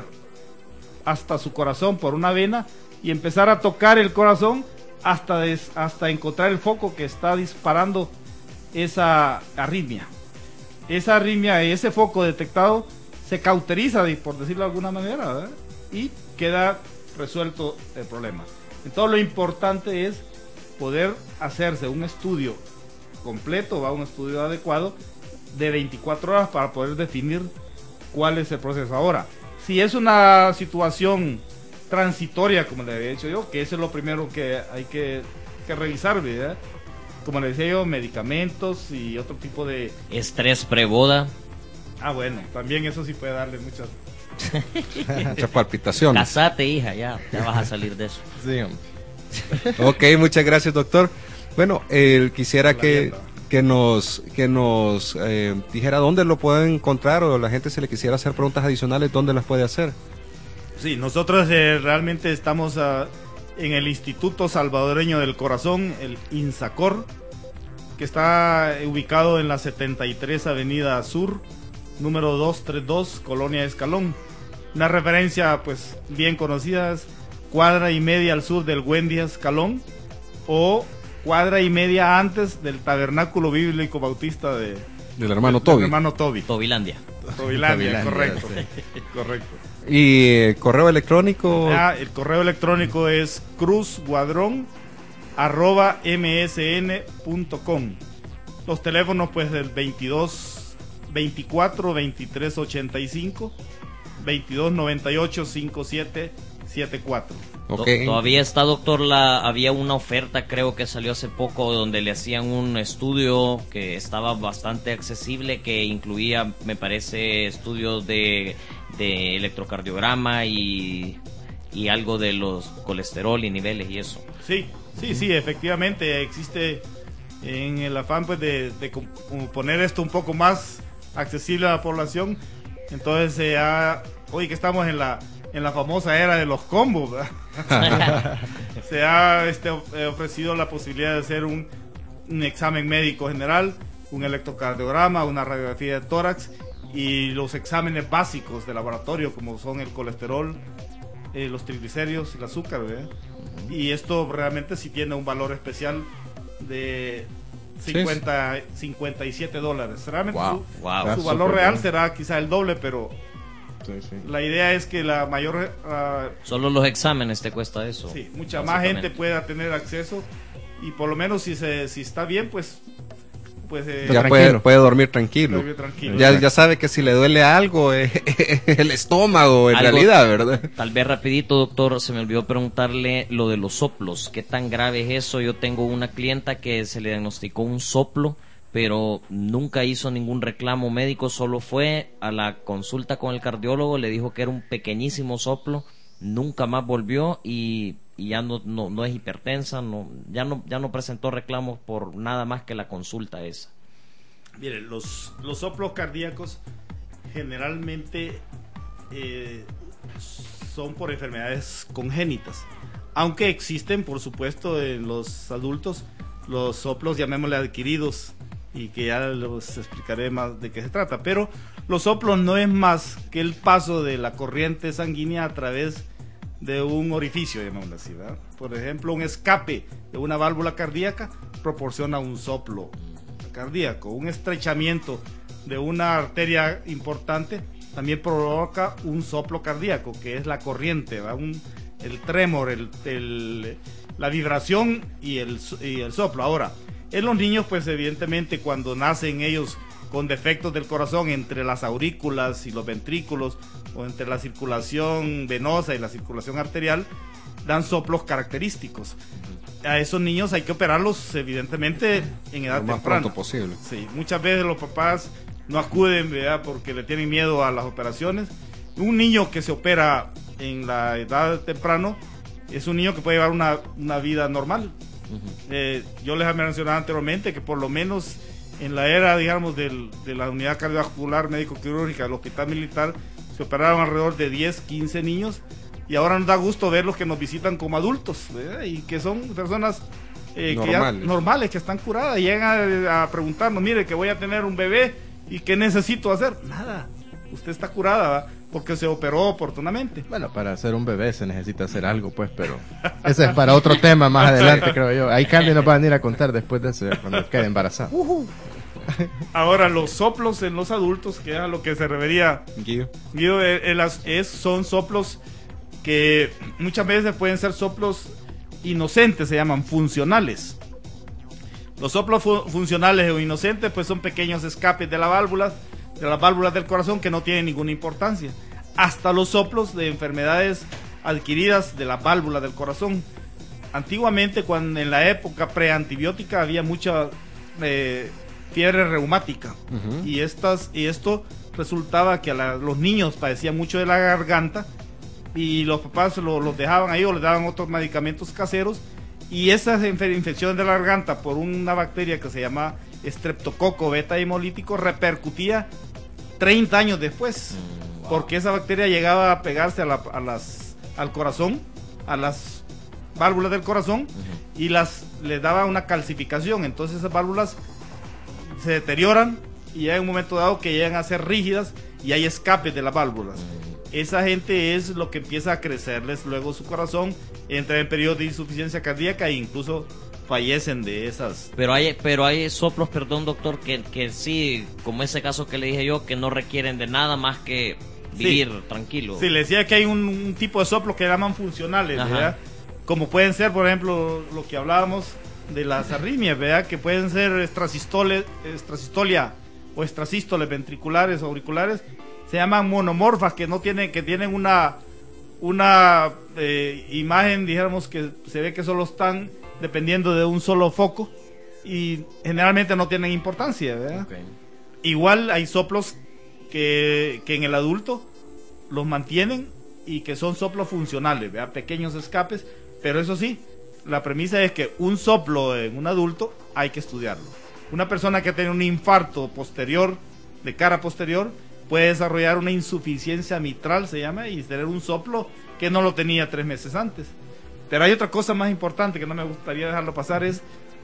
hasta su corazón por una vena y empezar a tocar el corazón hasta, des, hasta encontrar el foco que está disparando esa arritmia. Esa arritmia, ese foco detectado, se cauteriza, por decirlo de alguna manera, ¿verdad? Y queda resuelto el problema. Entonces lo importante es poder hacerse un estudio completo, ¿va? Un estudio adecuado de veinticuatro horas para poder definir cuál es el proceso. Ahora, si es una situación transitoria, como le había dicho yo, que eso es lo primero que hay que, que revisar, ¿verdad? Como le decía yo, medicamentos y otro tipo de... Estrés preboda. Ah, bueno, también eso sí puede darle muchas... Muchas palpitaciones. Casate, hija, ya, ya vas a salir de eso. Sí. Ok, muchas gracias, doctor. Bueno, eh, quisiera La que, dieta. que nos, que nos eh, dijera dónde lo pueden encontrar, o la gente, si le quisiera hacer preguntas adicionales, dónde las puede hacer. Sí, nosotros eh, realmente estamos uh, en el Instituto Salvadoreño del Corazón, el INSACOR, que está ubicado en la setenta y tres Avenida Sur, número doscientos treinta y dos, Colonia Escalón. Una referencia pues bien conocida es cuadra y media al sur del Wendy Escalón, o cuadra y media antes del Tabernáculo Bíblico Bautista de, Del hermano del Toby. hermano Toby. Tobilandia. Tobilandia, Tobilandia, correcto. sí. Correcto. ¿Y eh, correo electrónico? Ah, el correo electrónico es cruzguadrón arroba msn punto com. Los teléfonos pues del veintidós veinticuatro veintitrés ochenta y cinco, veintidós noventa y ocho cincuenta y siete setenta y cuatro. Okay. Todavía está, doctor, la había una oferta, creo que salió hace poco, donde le hacían un estudio que estaba bastante accesible, que incluía, me parece, estudios de, de electrocardiograma y, y algo de los colesterol y niveles y eso. Sí, sí, sí, efectivamente existe, en el afán pues de, de poner esto un poco más accesible a la población. Entonces se ha, hoy que estamos en la en la famosa era de los combos, se ha este, ofrecido la posibilidad de hacer un, un examen médico general, un electrocardiograma, una radiografía de tórax y los exámenes básicos de laboratorio como son el colesterol, eh, los triglicéridos y el azúcar, ¿verdad? Y esto realmente sí tiene un valor especial de cincuenta, cincuenta y siete dólares. Realmente Wow. su, Wow. su valor real bien. Será quizá el doble, pero Sí, sí. la idea es que la mayor uh, Solo los exámenes te cuesta eso. sí, mucha más gente pueda tener acceso y por lo menos si se si está bien, pues pues eh, Ya puede, puede dormir tranquilo. dormir tranquilo. Ya, ya sabe que si le duele algo, eh, el estómago, en Algo- realidad, ¿verdad? Tal vez rapidito, doctor, se me olvidó preguntarle lo de los soplos. ¿Qué tan grave es eso? Yo tengo una clienta que se le diagnosticó un soplo, pero nunca hizo ningún reclamo médico, solo fue a la consulta con el cardiólogo, le dijo que era un pequeñísimo soplo, nunca más volvió y, y ya no, no, no es hipertensa, no, ya no, ya no presentó reclamos por nada más que la consulta esa. Mire, los, los soplos cardíacos generalmente eh, son por enfermedades congénitas, aunque existen, por supuesto, en los adultos los soplos, llamémosle adquiridos, y que ya les explicaré más de qué se trata. Pero los soplos no es más que el paso de la corriente sanguínea a través de un orificio, llamémosle así, ¿verdad? Por ejemplo, un escape de una válvula cardíaca proporciona un soplo cardíaco. Un estrechamiento de una arteria importante también provoca un soplo cardíaco, que es la corriente, ¿verdad? Un, el trémor, el, el, la vibración y el, y el soplo. Ahora, en los niños, pues evidentemente cuando nacen ellos con defectos del corazón entre las aurículas y los ventrículos, o entre la circulación venosa y la circulación arterial, dan soplos característicos. A esos niños hay que operarlos evidentemente en edad Lo más temprana. pronto posible. Sí, muchas veces los papás no acuden, ¿verdad? Porque le tienen miedo a las operaciones. Un niño que se opera en la edad temprano es un niño que puede llevar una, una vida normal. Uh-huh. Eh, yo les había mencionado anteriormente que por lo menos en la era, digamos, del, de la unidad cardiovascular médico-quirúrgica del hospital militar se operaron alrededor de diez, quince niños, y ahora nos da gusto verlos que nos visitan como adultos, ¿verdad? Y que son personas eh, que ya, normales, que están curadas, y llegan a, a preguntarnos, mire que voy a tener un bebé y qué necesito hacer. Nada, usted está curada, ¿verdad? Porque se operó oportunamente. Bueno, para hacer un bebé se necesita hacer algo, pues, pero ese es para otro tema más adelante, creo yo. Ahí Candy nos va a venir a contar después de eso, cuando quede embarazada. Uh-huh. Ahora, los soplos en los adultos, que es a lo que se refería Guido, Guido es, es, son soplos que muchas veces pueden ser soplos inocentes, se llaman funcionales. Los soplos fu- funcionales o inocentes pues son pequeños escapes de la válvula, de las válvulas del corazón, que no tienen ninguna importancia. Hasta los soplos de enfermedades adquiridas de la válvula del corazón. Antiguamente, cuando en la época preantibiótica había mucha eh, fiebre reumática, uh-huh. y estas y esto resultaba que a la, los niños padecían mucho de la garganta y los papás lo, los dejaban ahí o les daban otros medicamentos caseros, y esas infecciones de la garganta por una bacteria que se llama estreptococo beta hemolítico repercutía treinta años después, mm, wow. porque esa bacteria llegaba a pegarse a, la, a las, al corazón, a las válvulas del corazón, uh-huh. y las les daba una calcificación. Entonces esas válvulas se deterioran y llega un momento dado que llegan a ser rígidas y hay escapes de las válvulas. Uh-huh. Esa gente es lo que empieza a crecerles luego su corazón, entra en periodo de insuficiencia cardíaca e incluso fallecen de esas. Pero hay pero hay soplos, perdón doctor, que, que sí, como ese caso que le dije yo, que no requieren de nada más que vivir Sí. tranquilo. Sí, le decía que hay un, un tipo de soplos que llaman funcionales, Ajá. ¿verdad? Como pueden ser, por ejemplo, lo que hablábamos de las arritmias, ¿verdad? Que pueden ser extrasistole, extrasistolia o extrasístoles ventriculares o auriculares. Se llaman monomorfas, que no tienen, que tienen una, una eh, imagen, dijéramos, que se ve que solo están dependiendo de un solo foco y generalmente no tienen importancia, ¿verdad? Ok. Igual hay soplos que, que en el adulto los mantienen y que son soplos funcionales, ¿verdad? Pequeños escapes, pero eso sí, la premisa es que un soplo en un adulto hay que estudiarlo. Una persona que tiene un infarto posterior, de cara posterior, puede desarrollar una insuficiencia mitral, se llama, y tener un soplo que no lo tenía tres meses antes. Pero hay otra cosa más importante que no me gustaría dejarlo pasar, es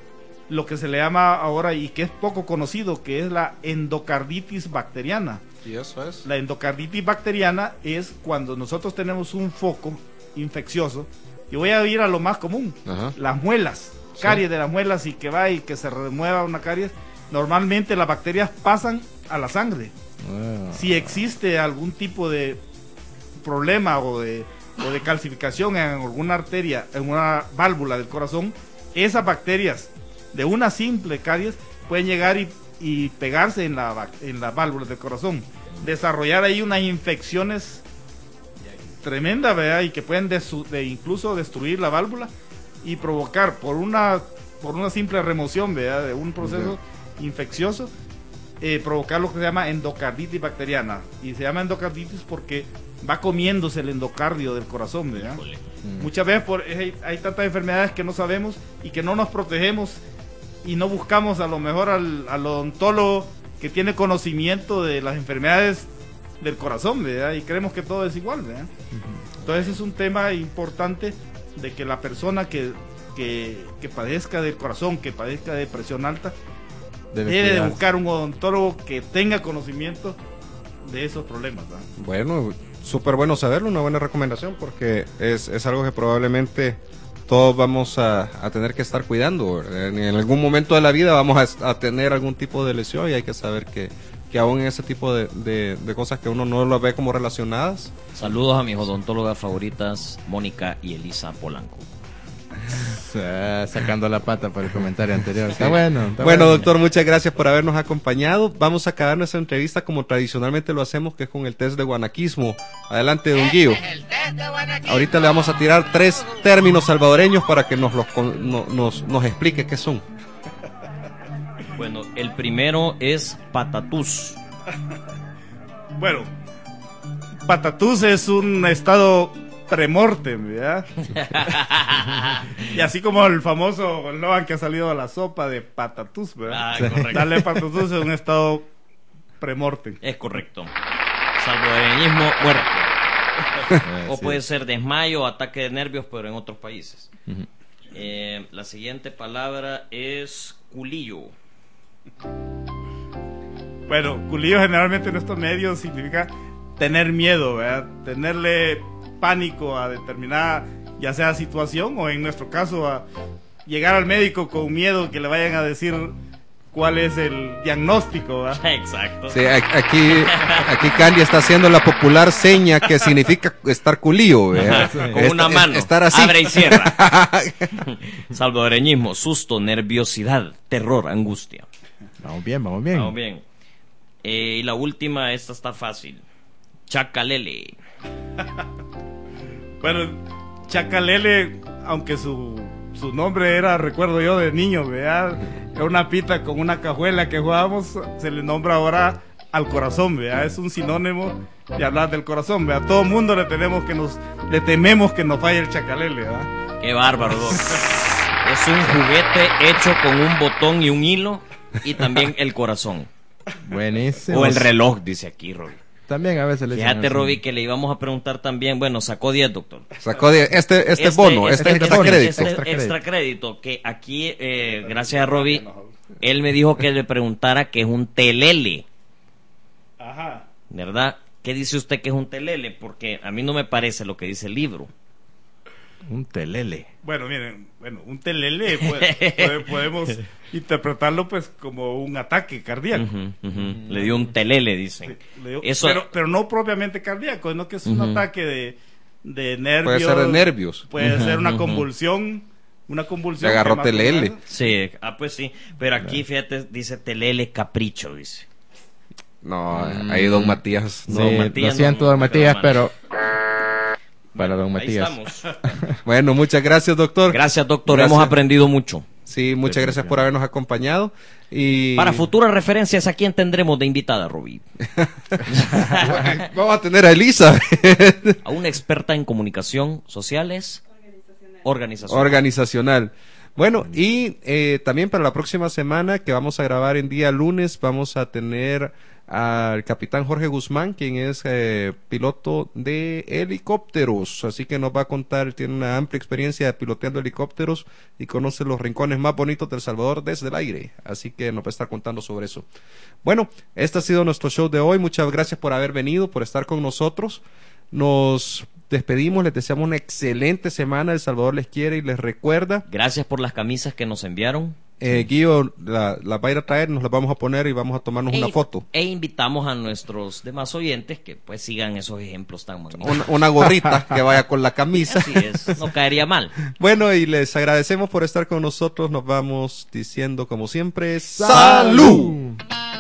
lo que se le llama ahora y que es poco conocido, que es la endocarditis bacteriana. ¿Y eso es? La endocarditis bacteriana es cuando nosotros tenemos un foco infeccioso, y voy a ir a lo más común, Ajá. las muelas, Sí. caries de las muelas, y que va y que se remueva una caries. Normalmente las bacterias pasan a la sangre. Ah. Si existe algún tipo de problema o de, o de calcificación en alguna arteria, en una válvula del corazón, esas bacterias de una simple caries pueden llegar y, y pegarse en la, vac- en las válvulas del corazón, desarrollar ahí unas infecciones tremendas, ¿verdad? Y que pueden desu- de incluso destruir la válvula y provocar por una por una simple remoción, ¿verdad? De un proceso infeccioso, eh, provocar lo que se llama endocarditis bacteriana. Y se llama endocarditis porque va comiéndose el endocardio del corazón, ¿verdad? Híjole. Muchas veces por, hay, hay tantas enfermedades que no sabemos y que no nos protegemos y no buscamos a lo mejor al, al odontólogo que tiene conocimiento de las enfermedades del corazón, ¿verdad? Y creemos que todo es igual, ¿verdad? Entonces es un tema importante de que la persona que, que, que padezca del corazón, que padezca de presión alta, Debe debe de cuidarse. buscar un odontólogo que tenga conocimiento de esos problemas, ¿verdad? Bueno, súper bueno saberlo, una buena recomendación porque es, es algo que probablemente todos vamos a, a tener que estar cuidando. ¿Verdad? En, en algún momento de la vida vamos a, a tener algún tipo de lesión y hay que saber que, que aún en ese tipo de, de, de cosas que uno no lo ve como relacionadas. Saludos a mis odontólogas favoritas, Mónica y Elisa Polanco. Ah, sacando la pata por el comentario anterior. Está bueno. Está Bueno, doctor, muchas gracias por habernos acompañado. Vamos a acabar nuestra entrevista como tradicionalmente lo hacemos, que es con el test de guanaquismo. Adelante, don Guillo. Ahorita le vamos a tirar tres términos salvadoreños para que nos, los, con- no- nos, nos explique qué son. Bueno, el primero es patatús. Bueno, patatús es un estado premortem, ¿verdad? Y así como el famoso eslogan que ha salido a la sopa de patatús, ¿verdad? Ah, correcto. Darle patatús es un estado premortem. Es correcto. Salvadoreñismo, muerte. Eh, O sí. puede ser desmayo o ataque de nervios, pero en otros países. Eh, la siguiente palabra es culillo. Bueno, culillo generalmente en estos medios significa tener miedo, ¿verdad? Tenerle pánico a determinada, ya sea situación o en nuestro caso a llegar al médico con miedo que le vayan a decir cuál es el diagnóstico, ¿verdad? Exacto. Sí, a- aquí, aquí Candy está haciendo la popular seña que significa estar culillo. ¿verdad? Con una Est- mano. Estar así. Abre y cierra. Salvadoreñismo, susto, nerviosidad, terror, angustia. Vamos bien, vamos bien. Vamos bien. Eh, y la última, esta está fácil. Chacalele. Bueno, Chacalele, aunque su, su nombre era, recuerdo yo, de niño, ¿verdad? Era una pita con una cajuela que jugábamos, se le nombra ahora al corazón, ¿verdad? Es un sinónimo de hablar del corazón, ¿verdad? Todo mundo le tenemos que nos, le tememos que nos falle el Chacalele, ¿verdad? Qué bárbaro, Doc. Es un juguete hecho con un botón y un hilo y también el corazón. Buenísimo. O el reloj, dice aquí, Roby. También a veces le dicen Fíjate, así. Roby, que le íbamos a preguntar también. Bueno, sacó diez, doctor. Sacó de, este, este, bono, este, este extra bono, crédito. Este Extra extra, crédito. crédito. Que aquí, eh, gracias a Roby, él me dijo que le preguntara qué es un telele. Ajá. ¿Verdad? ¿Qué dice usted que es un telele? Porque a mí no me parece lo que dice el libro. Un telele. Bueno, miren, bueno, un telele puede- puede- podemos interpretarlo pues como un ataque cardíaco. Ujú, ujú. Le dio un telele, dicen. Le digo, Eso, pero, pero no propiamente cardíaco, sino que es un Ujú. ataque de, de nervios. Puede ser de nervios. Puede Ujú, ser una ujú. convulsión. Una convulsión. Le agarró que más telele. o menos- sí, ah, pues sí. Pero aquí, fíjate, dice telele capricho, dice. No, ahí don Matías. Sí, No. Don Matías lo siento, no- don no Matías, quedó pero... Para don Ahí Matías. estamos. Bueno, muchas gracias, doctor. Gracias, doctor. Gracias. Hemos aprendido mucho. Sí, muchas gracias por habernos acompañado. Y Para futuras referencias, ¿a quién tendremos de invitada, Roby? vamos a tener a Elisa, A una experta en comunicación sociales, organización. organizacional. Bueno, y eh, también para la próxima semana, que vamos a grabar en día lunes, vamos a tener al capitán Jorge Guzmán, quien es eh, piloto de helicópteros, así que nos va a contar, tiene una amplia experiencia de piloteando helicópteros y conoce los rincones más bonitos de El Salvador desde el aire, así que nos va a estar contando sobre eso. Bueno, este ha sido nuestro show de hoy, muchas gracias por haber venido, por estar con nosotros, nos despedimos, les deseamos una excelente semana, El Salvador les quiere y les recuerda. Gracias por las camisas que nos enviaron. Eh, Guido la, la va a ir a traer, nos la vamos a poner y vamos a tomarnos una E- foto. E invitamos a nuestros demás oyentes que pues sigan esos ejemplos tan magníficos. Una, una gorrita que vaya con la camisa. Así es, no caería mal. Bueno, y les agradecemos por estar con nosotros. Nos vamos diciendo, como siempre, ¡Salud!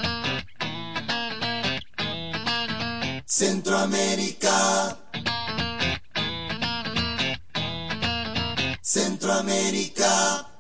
Centroamérica. Centroamérica.